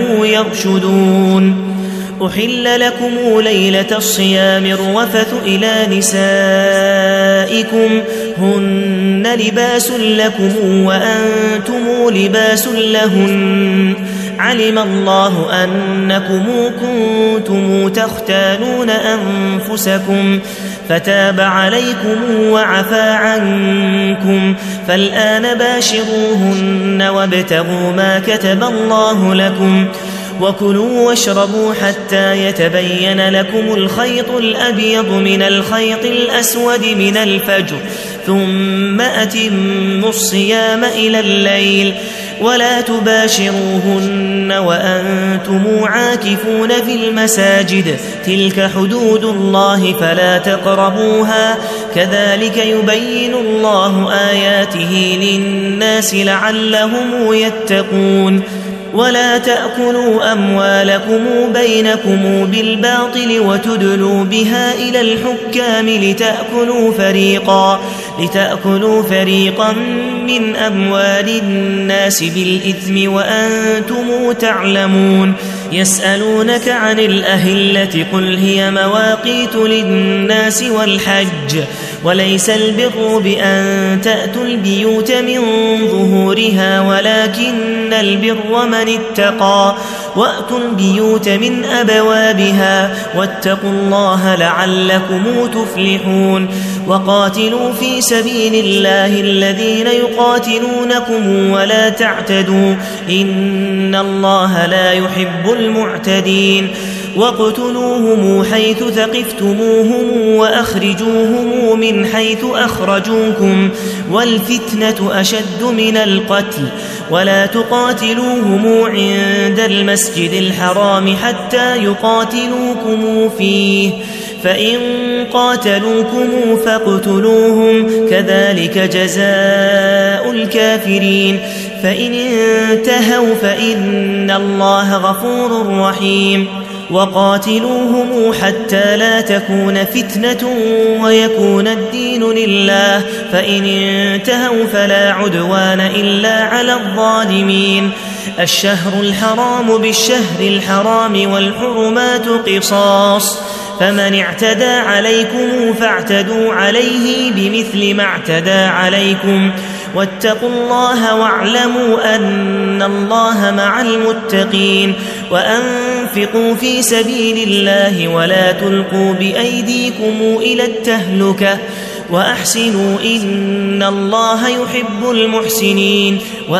يرشدون أحل لكم ليلة الصيام الرفث إلى نسائكم هن لباس لكم وأنتم لباس لهن علم الله أنكم كنتم تختانون أنفسكم فتاب عليكم وعفى عنكم فالآن باشروهن وابتغوا ما كتب الله لكم وكلوا واشربوا حتى يتبين لكم الخيط الأبيض من الخيط الأسود من الفجر ثم أتموا الصيام إلى الليل ولا تباشروهن وأنتم عاكفون في المساجد تلك حدود الله فلا تقربوها كذلك يبين الله آياته للناس لعلهم يتقون ولا تأكلوا أموالكم بينكم بالباطل وتدلوا بها إلى الحكام لتأكلوا فريقا لتأكلوا فريقا من أموال الناس بالإثم وأنتم تعلمون يسألونك عن الأهلة قل هي مواقيت للناس والحج وليس البر بأن تأتوا البيوت من ظهورها ولكن البر من اتقى وأتوا البيوت من أبوابها واتقوا الله لعلكم تفلحون وقاتلوا في سبيل الله الذين يقاتلونكم ولا تعتدوا إن الله لا يحب المعتدين واقتلوهم حيث ثقفتموهم وأخرجوهم من حيث أخرجوكم والفتنة أشد من القتل ولا تقاتلوهم عند المسجد الحرام حتى يقاتلوكم فيه فإن قاتلوكم فاقتلوهم كذلك جزاء الكافرين فإن انتهوا فإن الله غفور رحيم وقاتلوهم حتى لا تكون فتنة ويكون الدين لله فإن انتهوا فلا عدوان إلا على الظالمين الشهر الحرام بالشهر الحرام والحرمات قصاص فمن اعتدى عليكم فاعتدوا عليه بمثل ما اعتدى عليكم واتقوا الله واعلموا أن الله مع المتقين وأنفقوا في سبيل الله ولا تلقوا بأيديكم إلى التهلكة وأحسنوا إن الله يحب المحسنين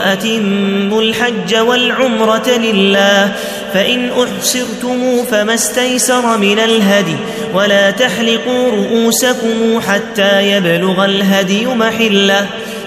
وأتموا الحج والعمرة لله فإن أحصرتم فما استيسر من الهدي ولا تحلقوا رؤوسكم حتى يبلغ الهدي محله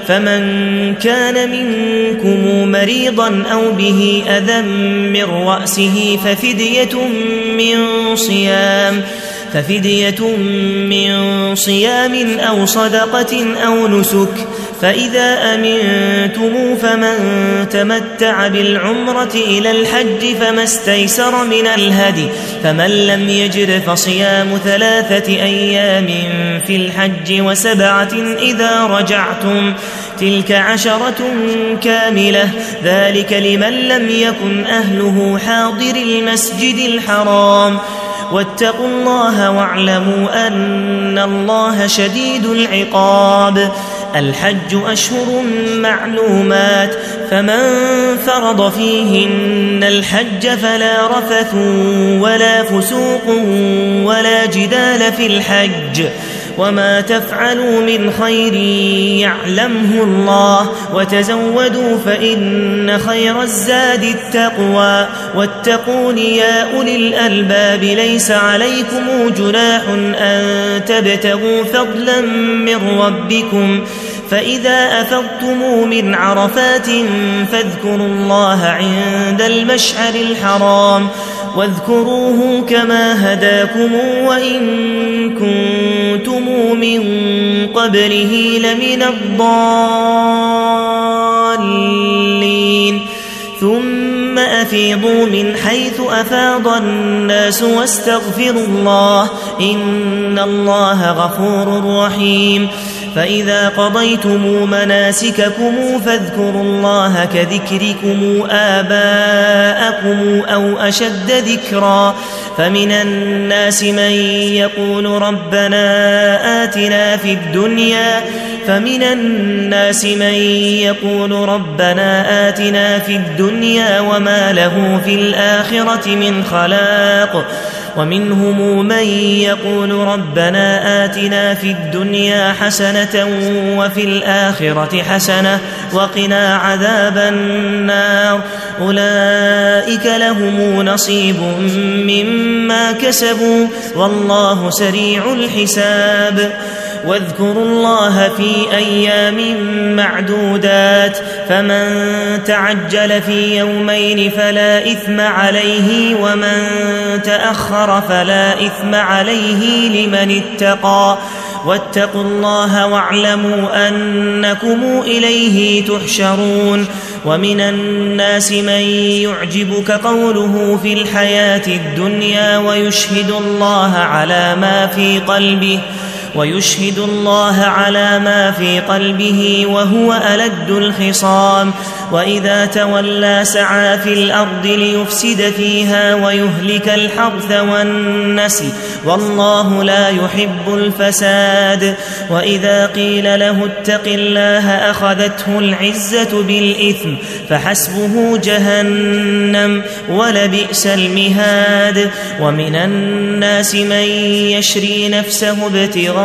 فمن كان منكم مريضا أو به أذى من رأسه ففدية من صيام ففدية من صيام أو صدقة أو نسك فإذا أمنتم فمن تمتع بالعمرة إلى الحج فما استيسر من الهدي فمن لم يجد فصيام ثلاثة أيام في الحج وسبعة إذا رجعتم تلك عشرة كاملة ذلك لمن لم يكن أهله حاضر المسجد الحرام واتقوا الله واعلموا أن الله شديد العقاب الحج أشهر معلومات فمن فرض فيهن الحج فلا رفث ولا فسوق ولا جدال في الحج وما تفعلوا من خير يعلمه الله وتزودوا فإن خير الزاد التقوى واتقون يا أولي الألباب ليس عليكم جناح أن تبتغوا فضلا من ربكم فإذا أفضتم من عرفات فاذكروا الله عند المشعر الحرام واذكروه كما هداكم وإن كنتم من قبله لمن الضالين ثم أفيضوا من حيث أفاض الناس واستغفروا الله إن الله غفور رحيم فإذا قضيتم مناسككم فاذكروا الله كذكركم آباءكم أو أشد ذكرا فمن الناس من يقول ربنا آتنا في الدنيا فمن الناس من يقول ربنا آتنا في الدنيا وما له في الآخرة من خلاق ومنهم من يقول ربنا آتنا في الدنيا حسنة وفي الآخرة حسنة وقنا عذاب النار أولئك لهم نصيب مما كسبوا والله سريع الحساب واذكروا الله في أيام معدودات فمن تعجل في يومين فلا إثم عليه ومن تأخر فلا إثم عليه لمن اتقى واتقوا الله واعلموا أنكم إليه تحشرون ومن الناس من يعجبك قوله في الحياة الدنيا ويشهد الله على ما في قلبه ويشهد الله على ما في قلبه وهو ألد الخصام وإذا تولى سعى في الأرض ليفسد فيها ويهلك الحرث والنسل والله لا يحب الفساد وإذا قيل له اتق الله أخذته العزة بالإثم فحسبه جهنم ولبئس المهاد ومن الناس من يشري نفسه ابتغاء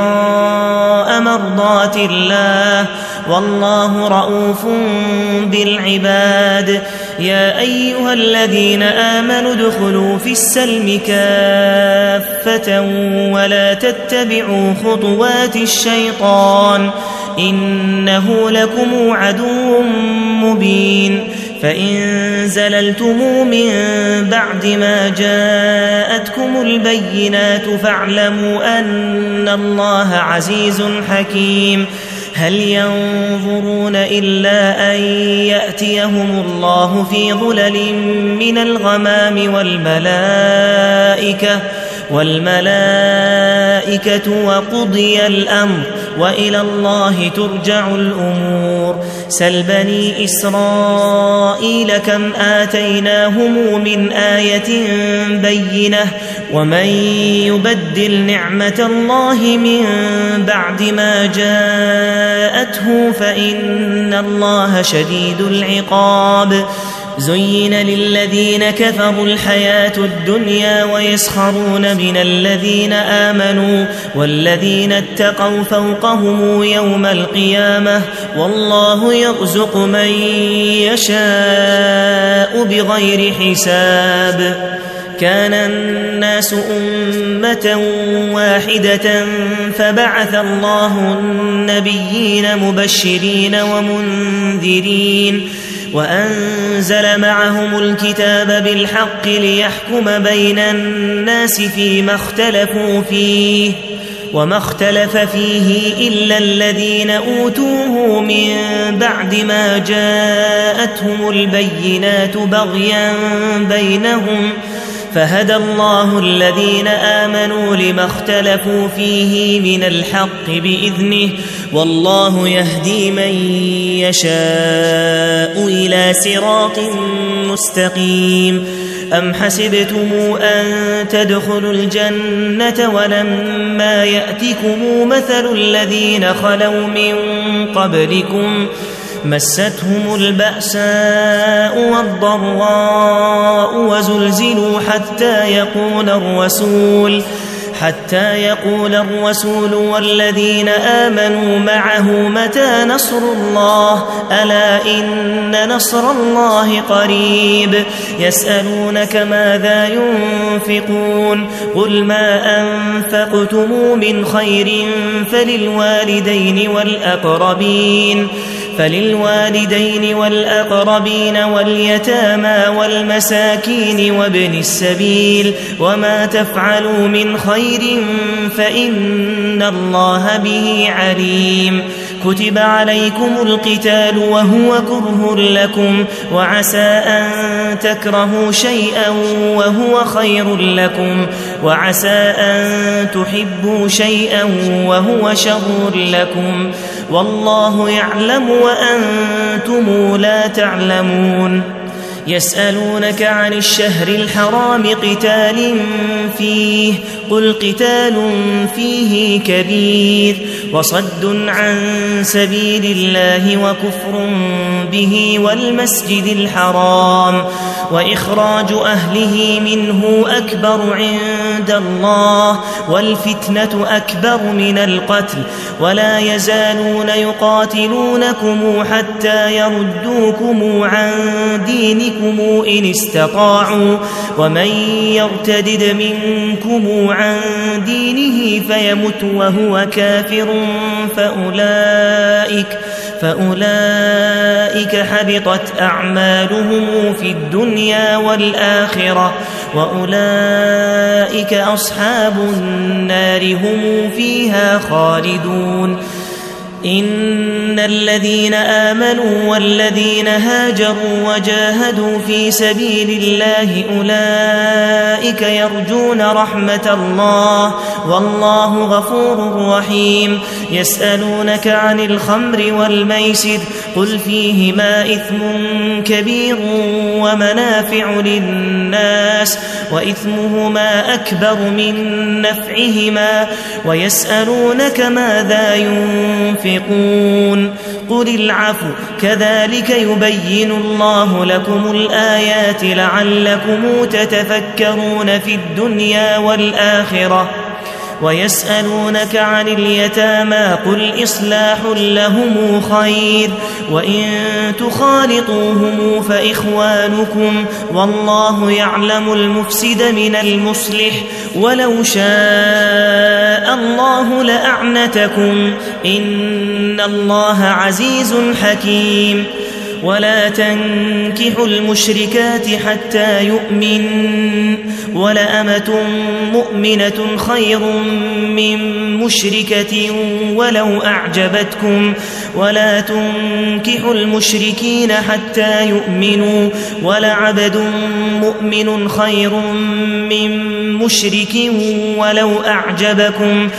مرضات الله والله رؤوف بالعباد يا أيها الذين آمنوا ادخلوا في السلم كافة ولا تتبعوا خطوات الشيطان إنه لكم عدو مبين فإن زللتم من بعد ما جاءتكم البينات فاعلموا أن الله عزيز حكيم هل ينظرون إلا أن يأتيهم الله في ظلل من الغمام والملائكة والملائكة وقضي الأمر وإلى الله ترجع الأمور سل بني إسرائيل كم آتيناهم من آية بينة ومن يبدل نعمة الله من بعد ما جاءته فإن الله شديد العقاب زين للذين كفروا الحياة الدنيا ويسخرون من الذين آمنوا والذين اتقوا فوقهم يوم القيامة والله يرزق من يشاء بغير حساب كان الناس أمة واحدة فبعث الله النبيين مبشرين ومنذرين وأنزل معهم الكتاب بالحق ليحكم بين الناس فيما اختلفوا فيه وما اختلف فيه إلا الذين أوتوه من بعد ما جاءتهم البينات بغيا بينهم فهدى الله الذين آمنوا لما اختلفوا فيه من الحق بإذنه والله يهدي من يشاء إلى صراط مستقيم أم حسبتم أن تدخلوا الجنة ولما يأتكم مثل الذين خلوا من قبلكم مستهم البأساء والضراء وزلزلوا حتى يقول الرسول حتى يقول الرسول والذين آمنوا معه متى نصر الله ألا إن نصر الله قريب يسألونك ماذا ينفقون قل ما أنفقتم من خير فللوالدين والأقربين فللوالدين والأقربين واليتامى والمساكين وابن السبيل وما تفعلوا من خير فإن الله به عليم كتب عليكم القتال وهو كره لكم وعسى أن تكرهوا شيئا وهو خير لكم وعسى أن تحبوا شيئا وهو شر لكم والله يعلم وأنتم لا تعلمون يسألونك عن الشهر الحرام قتال فيه قل قتال فيه كبير وصد عن سبيل الله وكفر به والمسجد الحرام وإخراج أهله منه أكبر عند الله والفتنة أكبر من القتل ولا يزالون يقاتلونكم حتى يردوكم عن دينكم إن استطاعوا ومن يرتدد منكم عن دينه فيمت وهو كافر فأولئك فأولئك حبطت أعمالهم في الدنيا والآخرة وأولئك أصحاب النار هم فيها خالدون إن الذين آمنوا والذين هاجروا وجاهدوا في سبيل الله أولئك يرجون رحمة الله والله غفور رحيم يسألونك عن الخمر والميسر قل فيهما إثم كبير ومنافع للناس وإثمهما أكبر من نفعهما ويسألونك ماذا ينفقون ينفقون قل العفو كذلك يبين الله لكم الآيات لعلكم تتفكرون في الدنيا والآخرة ويسألونك عن اليتامى قل إصلاح لهم خير وإن تخالطوهم فإخوانكم والله يعلم المفسد من المصلح ولو شاء الله لأعنتكم إن الله عزيز حكيم ولا تنكحوا المشركات حتى يؤمن ولأمة مؤمنة خير من مشركة ولو أعجبتكم ولا تنكحوا المشركين حتى يؤمنوا ولعبد مؤمن خير من مشرك ولو أعجبكم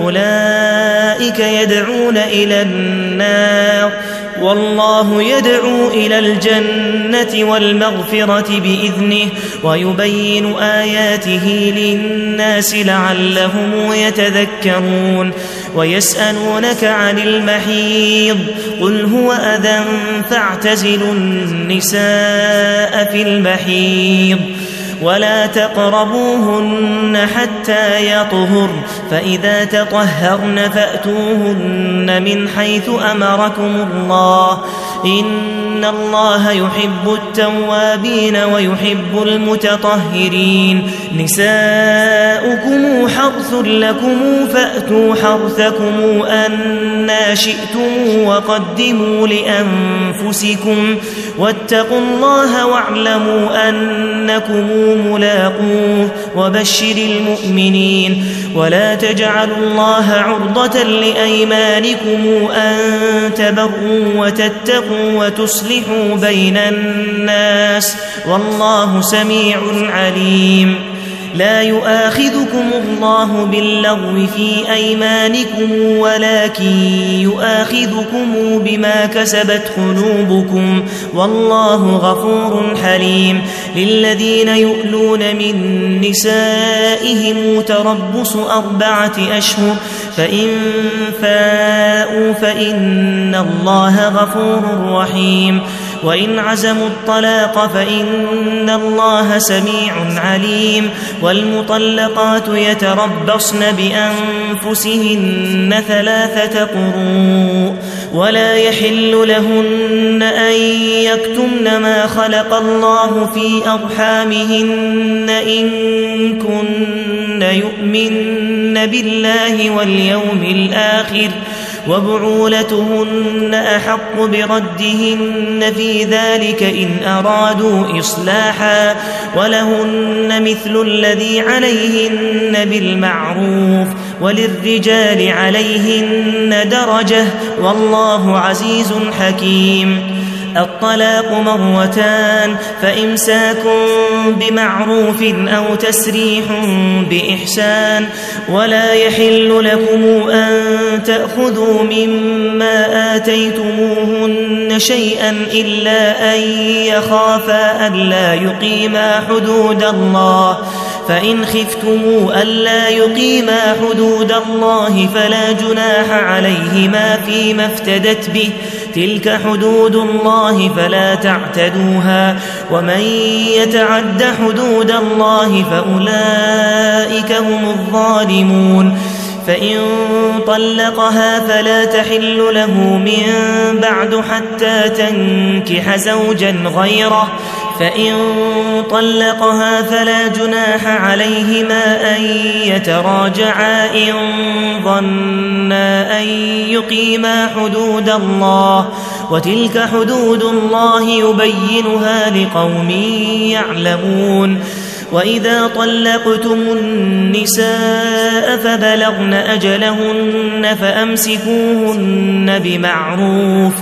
أولئك يدعون إلى النار والله يدعو إلى الجنة والمغفرة بإذنه ويبين آياته للناس لعلهم يتذكرون ويسألونك عن المحيض قل هو أذى فاعتزلوا النساء في المحيض ولا تقربوهن حتى يطهر فإذا تطهرن فأتوهن من حيث أمركم الله إن الله يحب التوابين ويحب المتطهرين نساؤكم حرث لكم فأتوا حرثكم أنى شئتم وقدموا لأنفسكم واتقوا الله واعلموا أنكم ملاقوه وبشر المؤمنين ولا تجعلوا الله عرضة لأيمانكم أن تبروا وتتقوا وتصلحوا بين الناس والله سميع عليم لا يؤاخذكم الله باللغو في أيمانكم ولكن يؤاخذكم بما كسبت قلوبكم والله غفور حليم. للذين يؤلون من نسائهم تربص أربعة أشهر فإن فاءوا فإن الله غفور رحيم. وإن عزموا الطلاق فإن الله سميع عليم. والمطلقات يتربصن بأنفسهن ثلاثة قروء ولا يحل لهن أن يكتمن ما خلق الله في أرحامهن إن كن يؤمن بالله واليوم الآخر وبعولتهن أحق بردهن في ذلك إن أرادوا إصلاحا ولهن مثل الذي عليهن بالمعروف وللرجال عليهن درجة والله عزيز حكيم. الطلاق مرتان فإمساك بمعروف أو تسريح بإحسان. ولا يحل لكم أن تأخذوا مما آتيتموهن شيئا إلا أن يخافا ألا يقيما حدود الله فإن خفتموا ألا يقيما حدود الله فلا جناح عليهما فيما افتدت به تلك حدود الله فلا تعتدوها ومن يتعد حدود الله فأولئك هم الظالمون. فإن طلقها فلا تحل له من بعد حتى تنكح زوجا غيره فإن طلقها فلا جناح عليهما أن يتراجعا إن ظنا أن يقيما حدود الله وتلك حدود الله يبينها لقوم يعلمون. وإذا طلقتم النساء فبلغن أجلهن فأمسكوهن بمعروف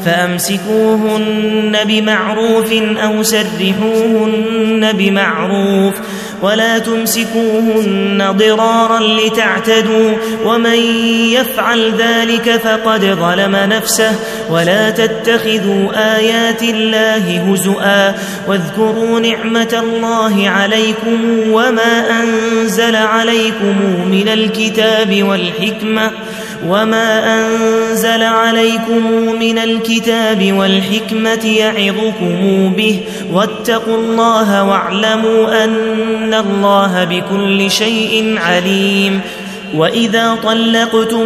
فأمسكوهن بمعروف أو سرحوهن بمعروف ولا تمسكوهن ضرارا لتعتدوا ومن يفعل ذلك فقد ظلم نفسه. ولا تتخذوا آيات الله هزؤا واذكروا نعمة الله عليكم وما أنزل عليكم من الكتاب والحكمة وما أنزل عليكم من الكتاب والحكمة يعظكم به واتقوا الله واعلموا أن الله بكل شيء عليم. وإذا طلقتم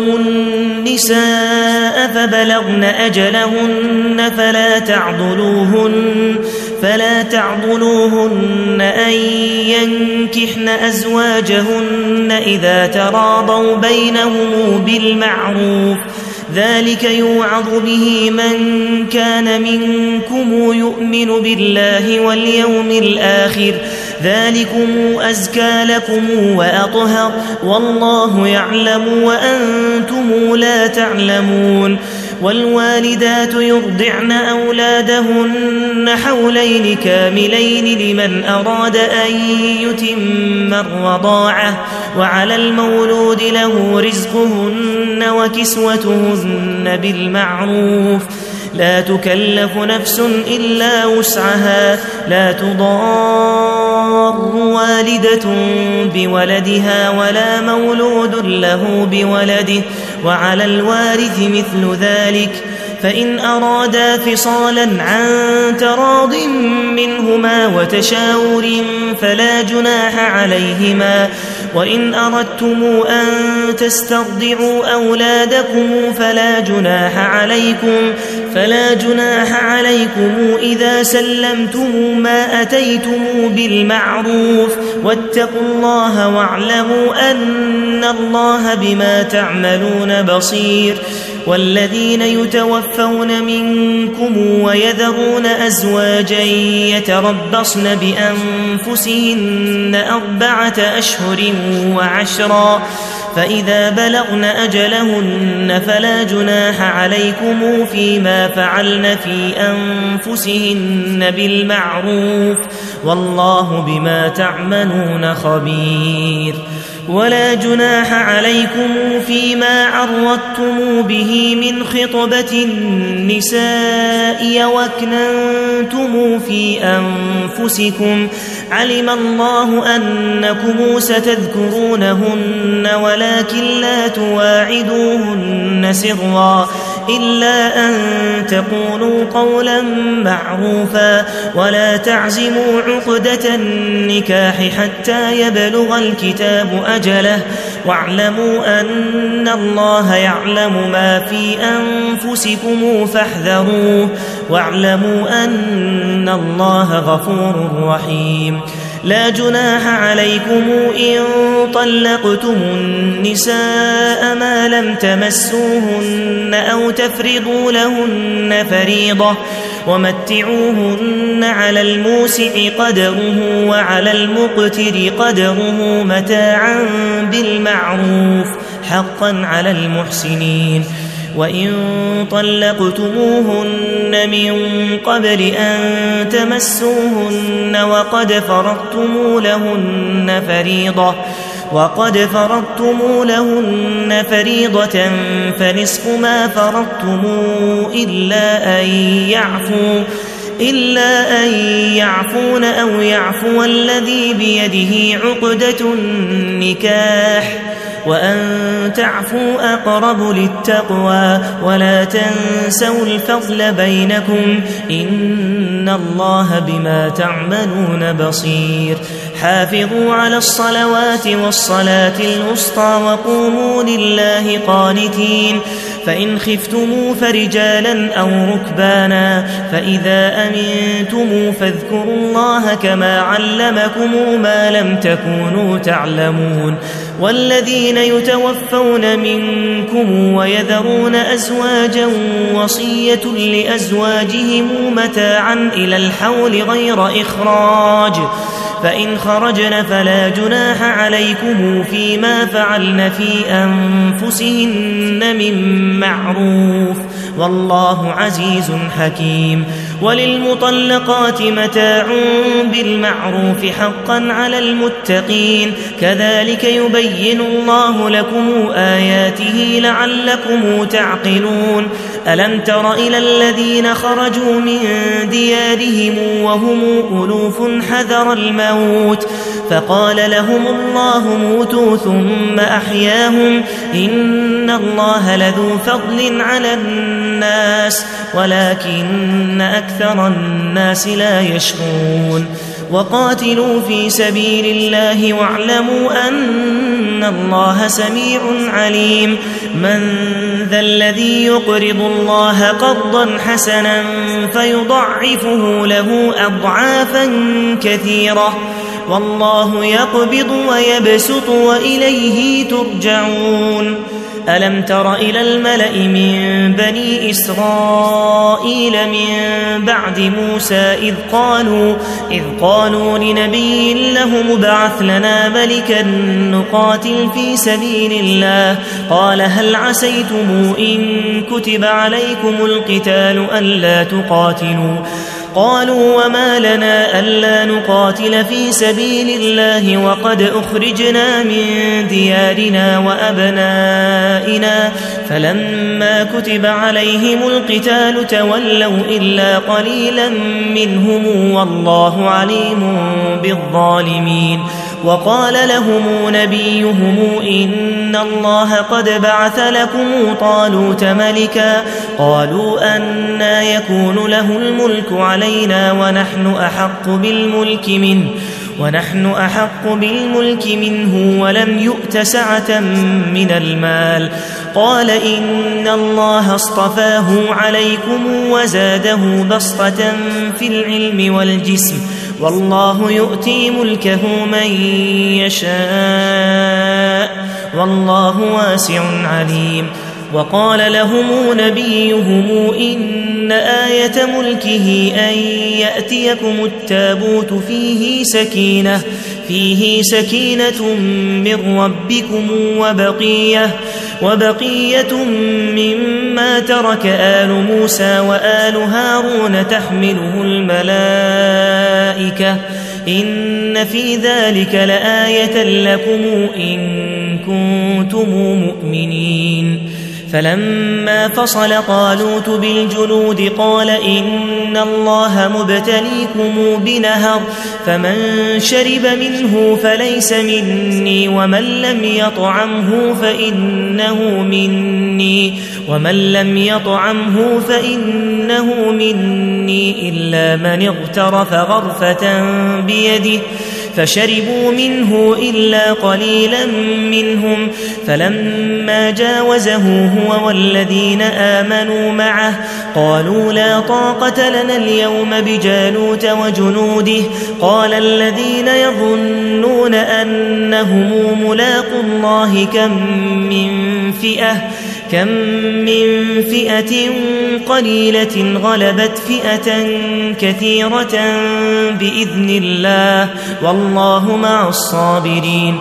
النساء فبلغن أجلهن فلا تعضلوهن فلا تعضلوهن أن ينكحن أزواجهن إذا تراضوا بينهم بالمعروف ذلك يوعظ به من كان منكم يؤمن بالله واليوم الآخر ذلكم أزكى لكم وأطهر والله يعلم وأنتم لا تعلمون. والوالدات يرضعن أولادهن حولين كاملين لمن أراد أن يتم الرضاعة وعلى المولود له رزقهن وكسوتهن بالمعروف لا تكلف نفس إلا وسعها لا تضار والدة بولدها ولا مولود له بولده وعلى الوارث مثل ذلك فإن أرادا فصالا عن تراض منهما وتشاور فلا جناح عليهما. وإن أردتم أن تسترضعوا أولادكم فلا جناح عليكم فلا جناح عليكم إذا سلمتم ما أتيتم بالمعروف واتقوا الله واعلموا أن الله بما تعملون بصير. والذين يتوفون منكم ويذرون أزواجا يتربصن بأنفسهن أربعة أشهر وعشرا فإذا بلغن أجلهن فلا جناح عليكم فيما فعلن في أنفسهن بالمعروف والله بما تعملون خبير ولا جناح عليكم فيما عرضتم به من خطبة النساء وأكننتم في أنفسكم علم الله أنكم ستذكرونهن ولكن لا تواعدوهن سرا إلا أن تقولوا قولا معروفا ولا تعزموا عقدة النكاح حتى يبلغ الكتاب أجله واعلموا أن الله يعلم ما في أنفسكم فاحذروه واعلموا أن الله غفور رحيم لا جناح عليكم إن طلقتم النساء ما لم تمسوهن أو تفرضوا لهن فريضة ومتعوهن على الموسع قدره وعلى المقتر قدره متاعا بالمعروف حقا على المحسنين وإن طلقتموهن من قبل أن تمسوهن وقد فرضتم لهن فريضة وقد فرضتم لهن فريضة فنصف ما فرضتم إلا أن يعفوا إلا أن يعفون أو يعفو الذي بيده عقدة النكاح وأن تعفوا أقرب للتقوى ولا تنسوا الفضل بينكم إن الله بما تعملون بصير حافظوا على الصلوات والصلاة الوسطى وقوموا لله قانتين فإن خفتموا فرجالا أو ركبانا فإذا أمنتم فاذكروا الله كما علمكم ما لم تكونوا تعلمون والذين يتوفون منكم ويذرون أزواجا وصية لأزواجهم متاعا إلى الحول غير إخراج فإن خرجن فلا جناح عليكم فيما فعلن في أنفسهن من معروف والله عزيز حكيم وللمطلقات متاع بالمعروف حقا على المتقين كذلك يبين الله لكم آياته لعلكم تعقلون ألم تر إلى الذين خرجوا من ديارهم وهم ألوف حذر الموت فقال لهم الله موتوا ثم أحياهم إن الله لذو فضل على الناس ولكن أكثر الناس لا يشكرون وقاتلوا في سبيل الله واعلموا أن الله سميع عليم من ذا الذي يقرض الله قرضا حسنا فيضعفه له أضعافا كثيرة والله يقبض ويبسط وإليه ترجعون ألم تر إلى الملأ من بني إسرائيل من بعد موسى إذ قالوا, إذ قالوا لنبي له مبعث لنا ملكا نقاتل في سبيل الله قال هل عسيتم إن كتب عليكم القتال ألا تقاتلوا قالوا وما لنا ألا نقاتل في سبيل الله وقد أخرجنا من ديارنا وأبنائنا فلما كتب عليهم القتال تولوا إلا قليلا منهم والله عليم بالظالمين وقال لهم نبيهم إن الله قد بعث لكم طالوت ملكا قالوا أنى يكون له الملك علينا ونحن أحق بالملك منه ونحن أحق بالملك منه ولم يؤت سعة من المال قال إن الله اصطفاه عليكم وزاده بسطة في العلم والجسم والله يؤتي ملكه من يشاء والله واسع عليم وقال لهم نبيهم إن آية ملكه أن يأتيكم التابوت فيه سكينة فيه سكينة من ربكم وبقية وبقية مما ترك آل موسى وآل هارون تحمله الملائكة إن في ذلك لآية لكم إن كنتم مؤمنين. فلما فصل طالوت بالجنود قال إن الله مبتليكم بنهر فمن شرب منه فليس مني ومن لم يطعمه فإنه مني ومن لم يطعمه فإنه مني إلا من اغترف غرفة بيده فشربوا منه إلا قليلا منهم. فلما جاوزه هو والذين آمنوا معه قالوا لا طاقة لنا اليوم بجالوت وجنوده. قال الذين يظنون أنهم ملاقوا الله كم من فئة كم من فئة قليلة غلبت فئة كثيرة بإذن الله والله مع الصابرين.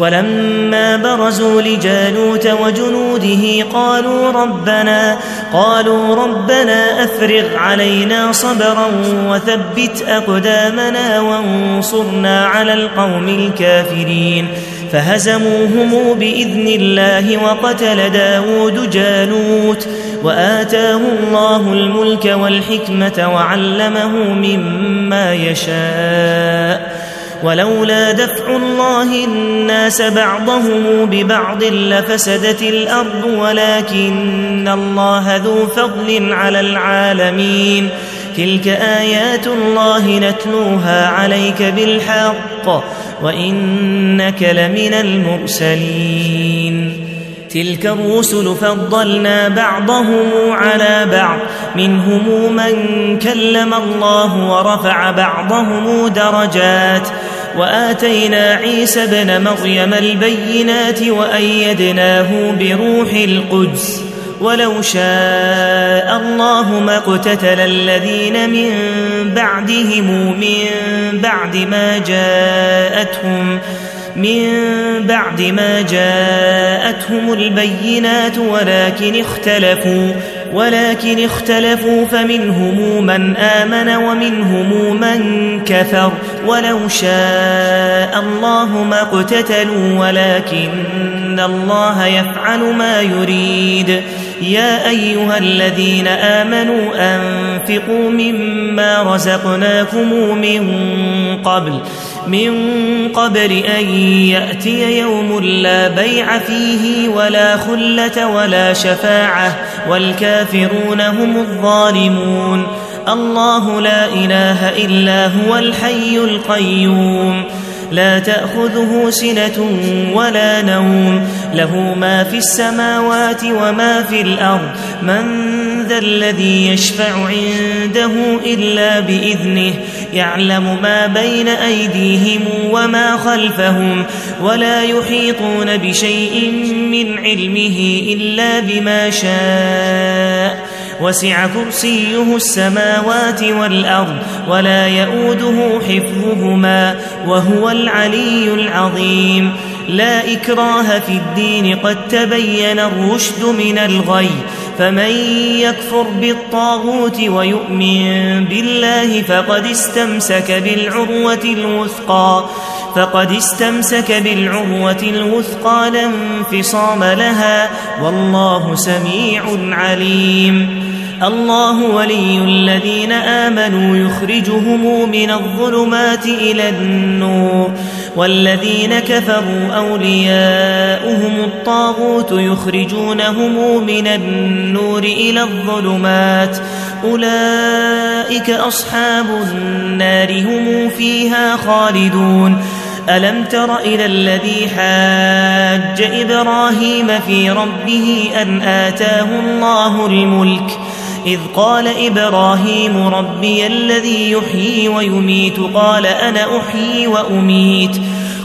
ولما برزوا لجالوت وجنوده قالوا ربنا قالوا ربنا أفرغ علينا صبرا وثبت أقدامنا وانصرنا على القوم الكافرين. فهزموهم بإذن الله وقتل داود جالوت وآتاه الله الملك والحكمة وعلمه مما يشاء. ولولا دفع الله الناس بعضهم ببعض لفسدت الأرض ولكن الله ذو فضل على العالمين. تلك آيات الله نتلوها عليك بالحق وإنك لمن المرسلين. تلك الرسل فضلنا بعضهم على بعض منهم من كلم الله ورفع بعضهم درجات وآتينا عيسى ابن مريم البينات وأيدناه بروح القدس. ولو شاء الله ما اقتتل الذين من بعدهم من بعد ما جاءتهم من بعد ما جاءتهم البينات ولكن اختلفوا ولكن اختلفوا فمنهم من آمن ومنهم من كفر. ولو شاء الله ما اقتتلوا ولكن الله يفعل ما يريد. يا أيها الذين آمنوا أنفقوا مما رزقناكم من قبل من قبل أن يأتي يوم لا بيع فيه ولا خلة ولا شفاعة والكافرون هم الظالمون. الله لا إله إلا هو الحي القيوم لا تأخذه سنة ولا نوم له ما في السماوات وما في الأرض. من ذا الذي يشفع عنده إلا بإذنه يعلم ما بين أيديهم وما خلفهم ولا يحيطون بشيء من علمه إلا بما شاء. وسع كرسيه السماوات والأرض ولا يؤوده حفظهما وهو العلي العظيم. لا إكراه في الدين قد تبين الرشد من الغي فمن يكفر بالطاغوت ويؤمن بالله فقد استمسك بالعروة الوثقى فقد استمسك بالعروة الوثقى لا انفصام لها والله سميع عليم. الله ولي الذين آمنوا يخرجهم من الظلمات إلى النور والذين كفروا أولياؤهم الطاغوت يخرجونهم من النور إلى الظلمات أولئك أصحاب النار هم فيها خالدون. ألم تر إلى الذي حاج إبراهيم في ربه أن آتاه الله الملك إذ قال إبراهيم ربي الذي يحيي ويميت قال أنا أحيي وأميت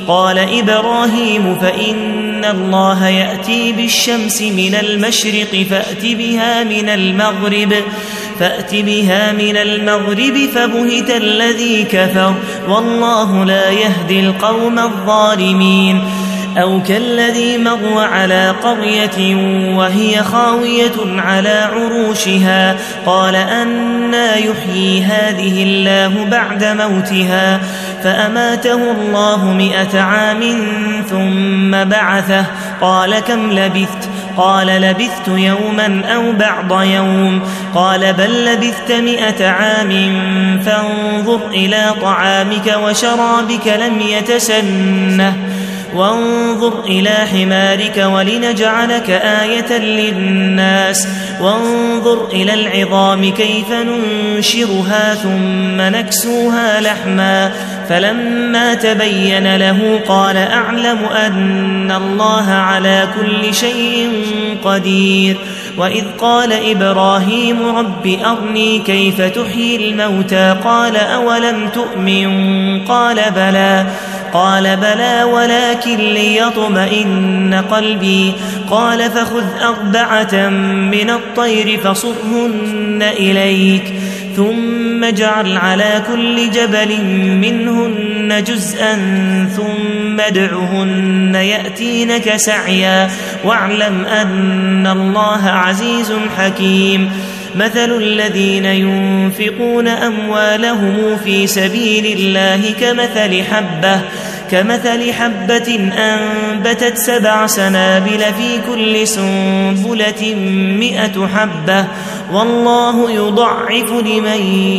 قال إبراهيم فإن الله يأتي بالشمس من المشرق فأت بها من المغرب فأت بها من المغرب فبهت الذي كفر والله لا يهدي القوم الظالمين أو كالذي مر على قرية وهي خاوية على عروشها قال أنى يحيي هذه الله بعد موتها فأماته الله مئة عام ثم بعثه قال كم لبثت قال لبثت يوما أو بعض يوم قال بل لبثت مئة عام فانظر إلى طعامك وشرابك لم يتسنه وانظر إلى حمارك ولنجعلك آية للناس وانظر إلى العظام كيف ننشرها ثم نكسوها لحما فلما تبين له قال أعلم أن الله على كل شيء قدير وإذ قال إبراهيم رب أرني كيف تحيي الموتى قال أولم تؤمن قال بلى قال بلى ولكن ليطمئن قلبي قال فخذ أربعة من الطير فصرهن إليك ثم اجعل على كل جبل منهن جزءا ثم ادعهن يأتينك سعيا واعلم أن الله عزيز حكيم مثل الذين ينفقون أموالهم في سبيل الله كمثل حبة كمثل حبة أنبتت سبع سنابل في كل سنبلة مئة حبة والله يضعف لمن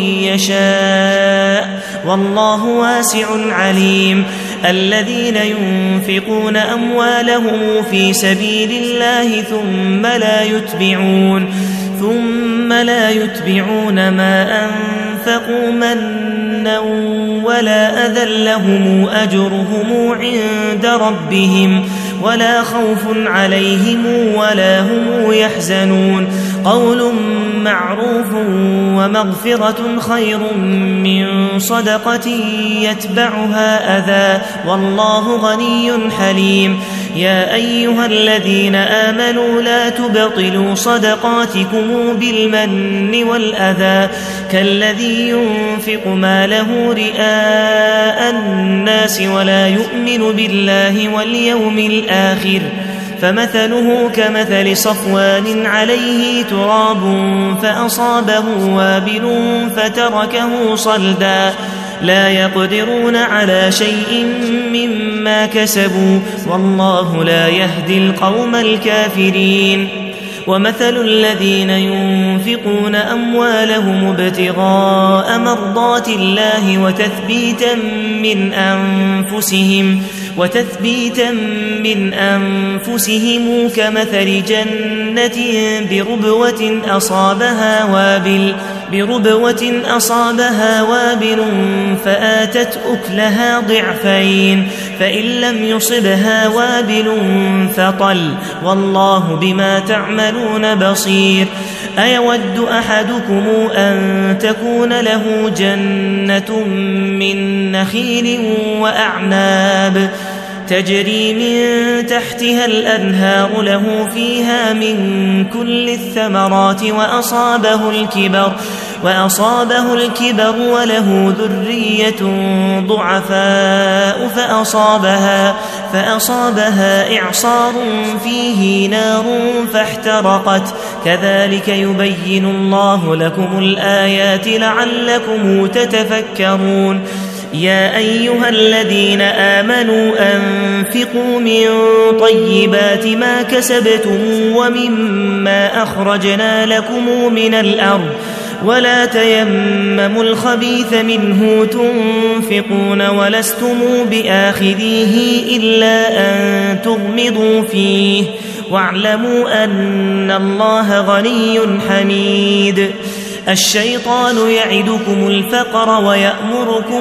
يشاء والله واسع عليم الذين ينفقون أموالهم في سبيل الله ثم لا يتبعون ثم لا يتبعون ما أنفقوا منا ولا أذى لهم أجرهم عند ربهم ولا خوف عليهم ولا هم يحزنون قول معروف ومغفرة خير من صدقة يتبعها أذى والله غني حليم يا أيها الذين آمنوا لا تبطلوا صدقاتكم بالمن والأذى كالذي ينفق ماله رئاء الناس ولا يؤمن بالله واليوم الآخر فمثله كمثل صفوان عليه تراب فأصابه وابل فتركه صلدا لا يقدرون على شيء مما كسبوا والله لا يهدي القوم الكافرين ومثل الذين ينفقون أموالهم ابتغاء مرضات الله وتثبيتا من أنفسهم وتثبيتا من أنفسهم كمثل جنة بربوة أصابها وابل بربوة أصابها وابل فآتت أكلها ضعفين فإن لم يصبها وابل فطل والله بما تعملون بصير أيود أحدكم أن تكون له جنة من نخيل وأعناب تجري من تحتها الأنهار له فيها من كل الثمرات وأصابه الكبر وأصابه الكبر وله ذرية ضعفاء فأصابها فأصابها إعصار فيه نار فاحترقت كذلك يبين الله لكم الآيات لعلكم تتفكرون يا أيها الذين آمنوا أنفقوا من طيبات ما كسبتم ومما أخرجنا لكم من الأرض ولا تيمموا الخبيث منه تنفقون ولستم بآخذيه إلا أن تغمضوا فيه واعلموا أن الله غني حميد الشيطان يعدكم الفقر ويأمركم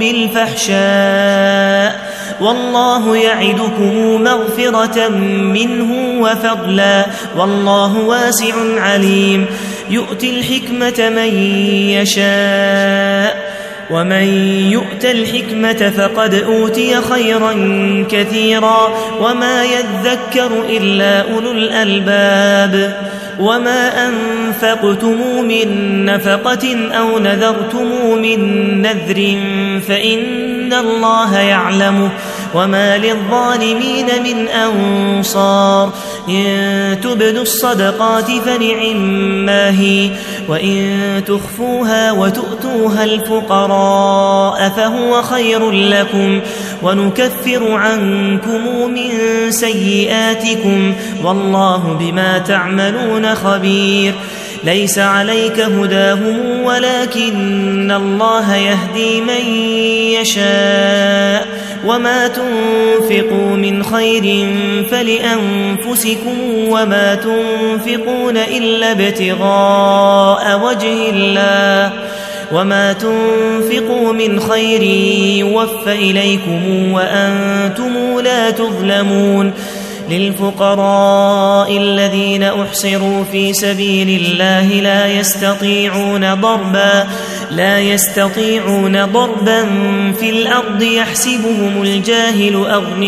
بالفحشاء والله يعدكم مغفرة منه وفضلا والله واسع عليم يؤتي الحكمة من يشاء ومن يؤت الحكمة فقد أوتي خيرا كثيرا وما يذكر إلا أولو الألباب وما أنفقتم من نفقة أو نذرتم من نذر فإن الله يعلمه وما للظالمين من أنصار إن تبدوا الصدقات فنعما هي وإن تخفوها وتؤتوها الفقراء فهو خير لكم ونكفر عنكم من سيئاتكم والله بما تعملون خبير ليس عليك هداهم ولكن الله يهدي من يشاء وما تنفقوا من خير فلأنفسكم وما تنفقون إلا ابتغاء وجه الله وما تنفقوا من خير يوفى إليكم وأنتم لا تظلمون للفقراء الذين أحصروا في سبيل الله لا يستطيعون ضربا لا يستطيعون ضربا في الأرض يحسبهم الجاهل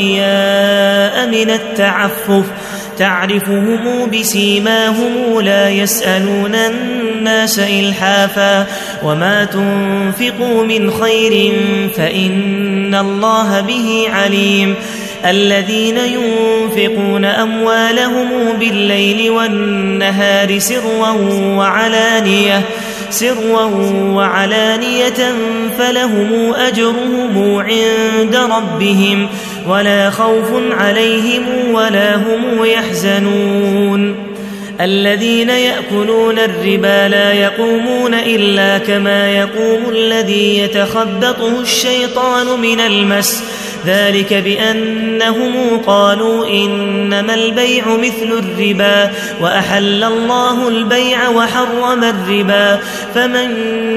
أغنياء من التعفف تعرفهم بسيماهم لا يسألون الناس إلحافا وما تنفقوا من خير فإن الله به عليم الذين ينفقون أموالهم بالليل والنهار سرا وعلانية سرا وعلانية فلهم أجرهم عند ربهم ولا خوف عليهم ولا هم يحزنون الذين يأكلون الربا لا يقومون إلا كما يقوم الذي يتخبطه الشيطان من المس ذلك بأنهم قالوا إنما البيع مثل الربا وأحل الله البيع وحرم الربا فمن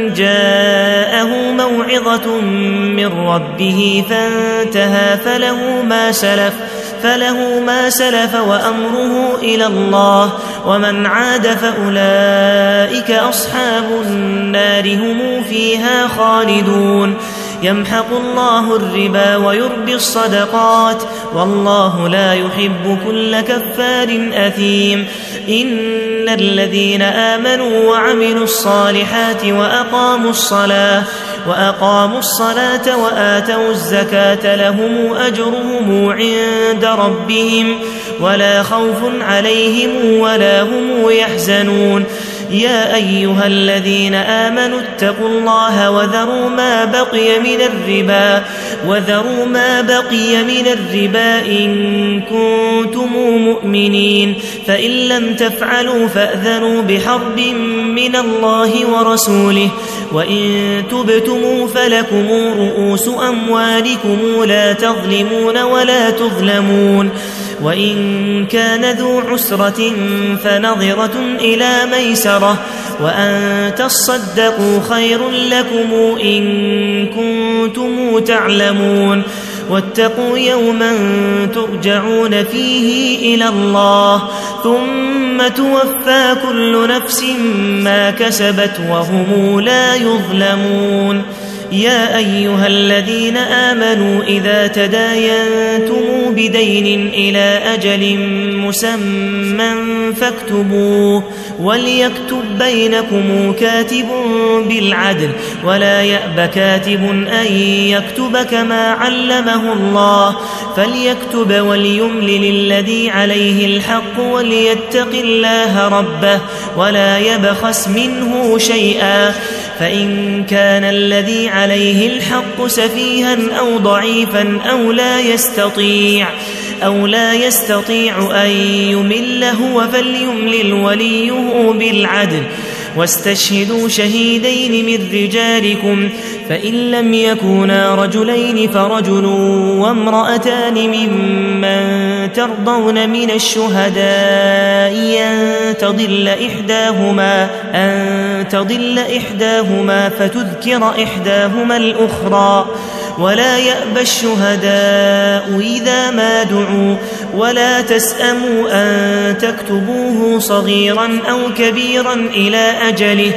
جاءه موعظة من ربه فانتهى فله ما سلف فله ما سلف وأمره إلى الله ومن عاد فأولئك أصحاب النار هم فيها خالدون يمحق الله الربا ويربي الصدقات والله لا يحب كل كفار أثيم إن الذين آمنوا وعملوا الصالحات وأقاموا الصلاة وأقاموا الصلاة وآتوا الزكاة لهم أجرهم عند ربهم ولا خوف عليهم ولا هم يحزنون يا أيها الذين آمنوا اتقوا الله وذروا ما بقي من الربا وذروا ما بقي من الربا إن كنتم مؤمنين فإن لم تفعلوا فأذنوا بحرب من الله ورسوله وإن تبتموا فلكم رؤوس أموالكم لا تظلمون ولا تظلمون وإن كان ذو عسرة فنظرة إلى ميسرة وأن تصدقوا خير لكم إن كنتم تعلمون واتقوا يوما ترجعون فيه إلى الله ثم توفى كل نفس ما كسبت وهم لا يظلمون يا أيها الذين آمنوا إذا تداينتم بدين إلى أجل مسمى فاكتبوه وليكتب بينكم كاتب بالعدل ولا يأب كاتب أن يكتب كما علمه الله فليكتب وليملل الذي عليه الحق وليتق الله ربه ولا يبخس منه شيئا فإن كان الذي عليه الحق سفيها أو ضعيفا أو لا يستطيع أو لا يستطيع أن يمل هو فليملل وليه بالعدل واستشهدوا شهيدين من رجالكم فإن لم يكونا رجلين فرجل وامرأتان ممن ترضون من الشهداء أن تضل إحداهما أن تضل إحداهما فتذكر إحداهما الأخرى ولا يأبى الشهداء إذا ما دعوا ولا تسأموا أن تكتبوه صغيرا أو كبيرا إلى أجله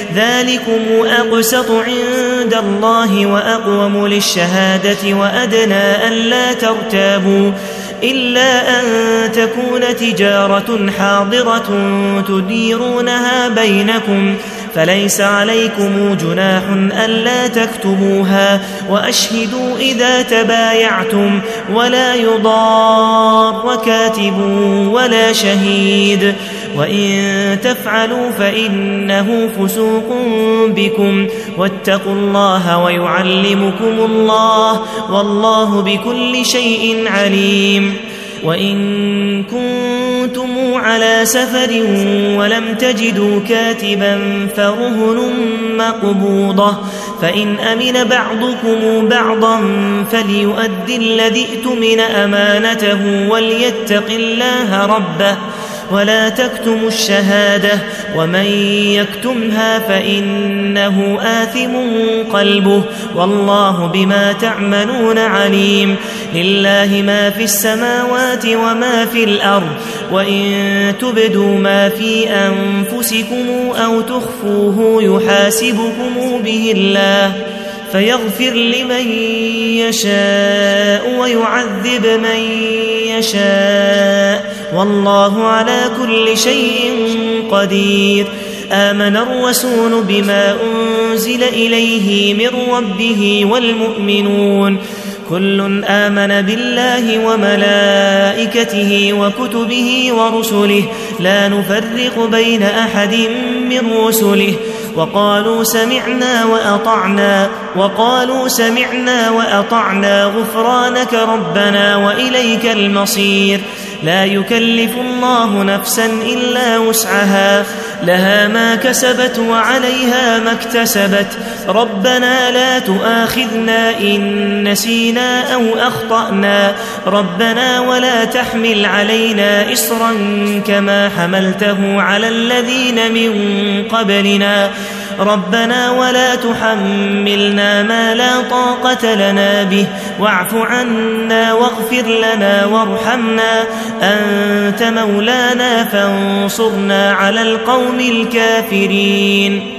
ذلكم أقسط عند الله وأقوم للشهادة وأدنى ألا ترتابوا إلا أن تكون تجارة حاضرة تديرونها بينكم فليس عليكم جناح ألا تكتبوها وأشهدوا إذا تبايعتم ولا يضار كاتب ولا شهيد وإن تفعلوا فإنه فسوق بكم واتقوا الله ويعلمكم الله والله بكل شيء عليم. وإن كنتم على سفر ولم تجدوا كاتبا فرهن مقبوضة فإن أمن بعضكم بعضا فليؤدي الذي ائتمن أمانته وليتق الله ربه ولا تكتموا الشهادة ومن يكتمها فإنه آثم قلبه والله بما تعملون عليم. لله ما في السماوات وما في الأرض وإن تبدوا ما في أنفسكم أو تخفوه يحاسبكم به الله فيغفر لمن يشاء ويعذب من يشاء والله على كل شيء قدير. آمن الرسول بما أنزل إليه من ربه والمؤمنون كل آمن بالله وملائكته وكتبه ورسله لا نفرق بين أحد من رسله وقالوا سمعنا وأطعنا وقالوا سمعنا وأطعنا غفرانك ربنا وإليك المصير. لا يكلف الله نفسا إلا وسعها لها ما كسبت وعليها ما اكتسبت ربنا لا تؤاخذنا إن نسينا أو أخطأنا ربنا ولا تحمل علينا إصرا كما حملته على الذين من قبلنا ربنا ولا تحملنا ما لا طاقة لنا به واعف عنا واغفر لنا وارحمنا أنت مولانا فانصرنا على القوم الكافرين.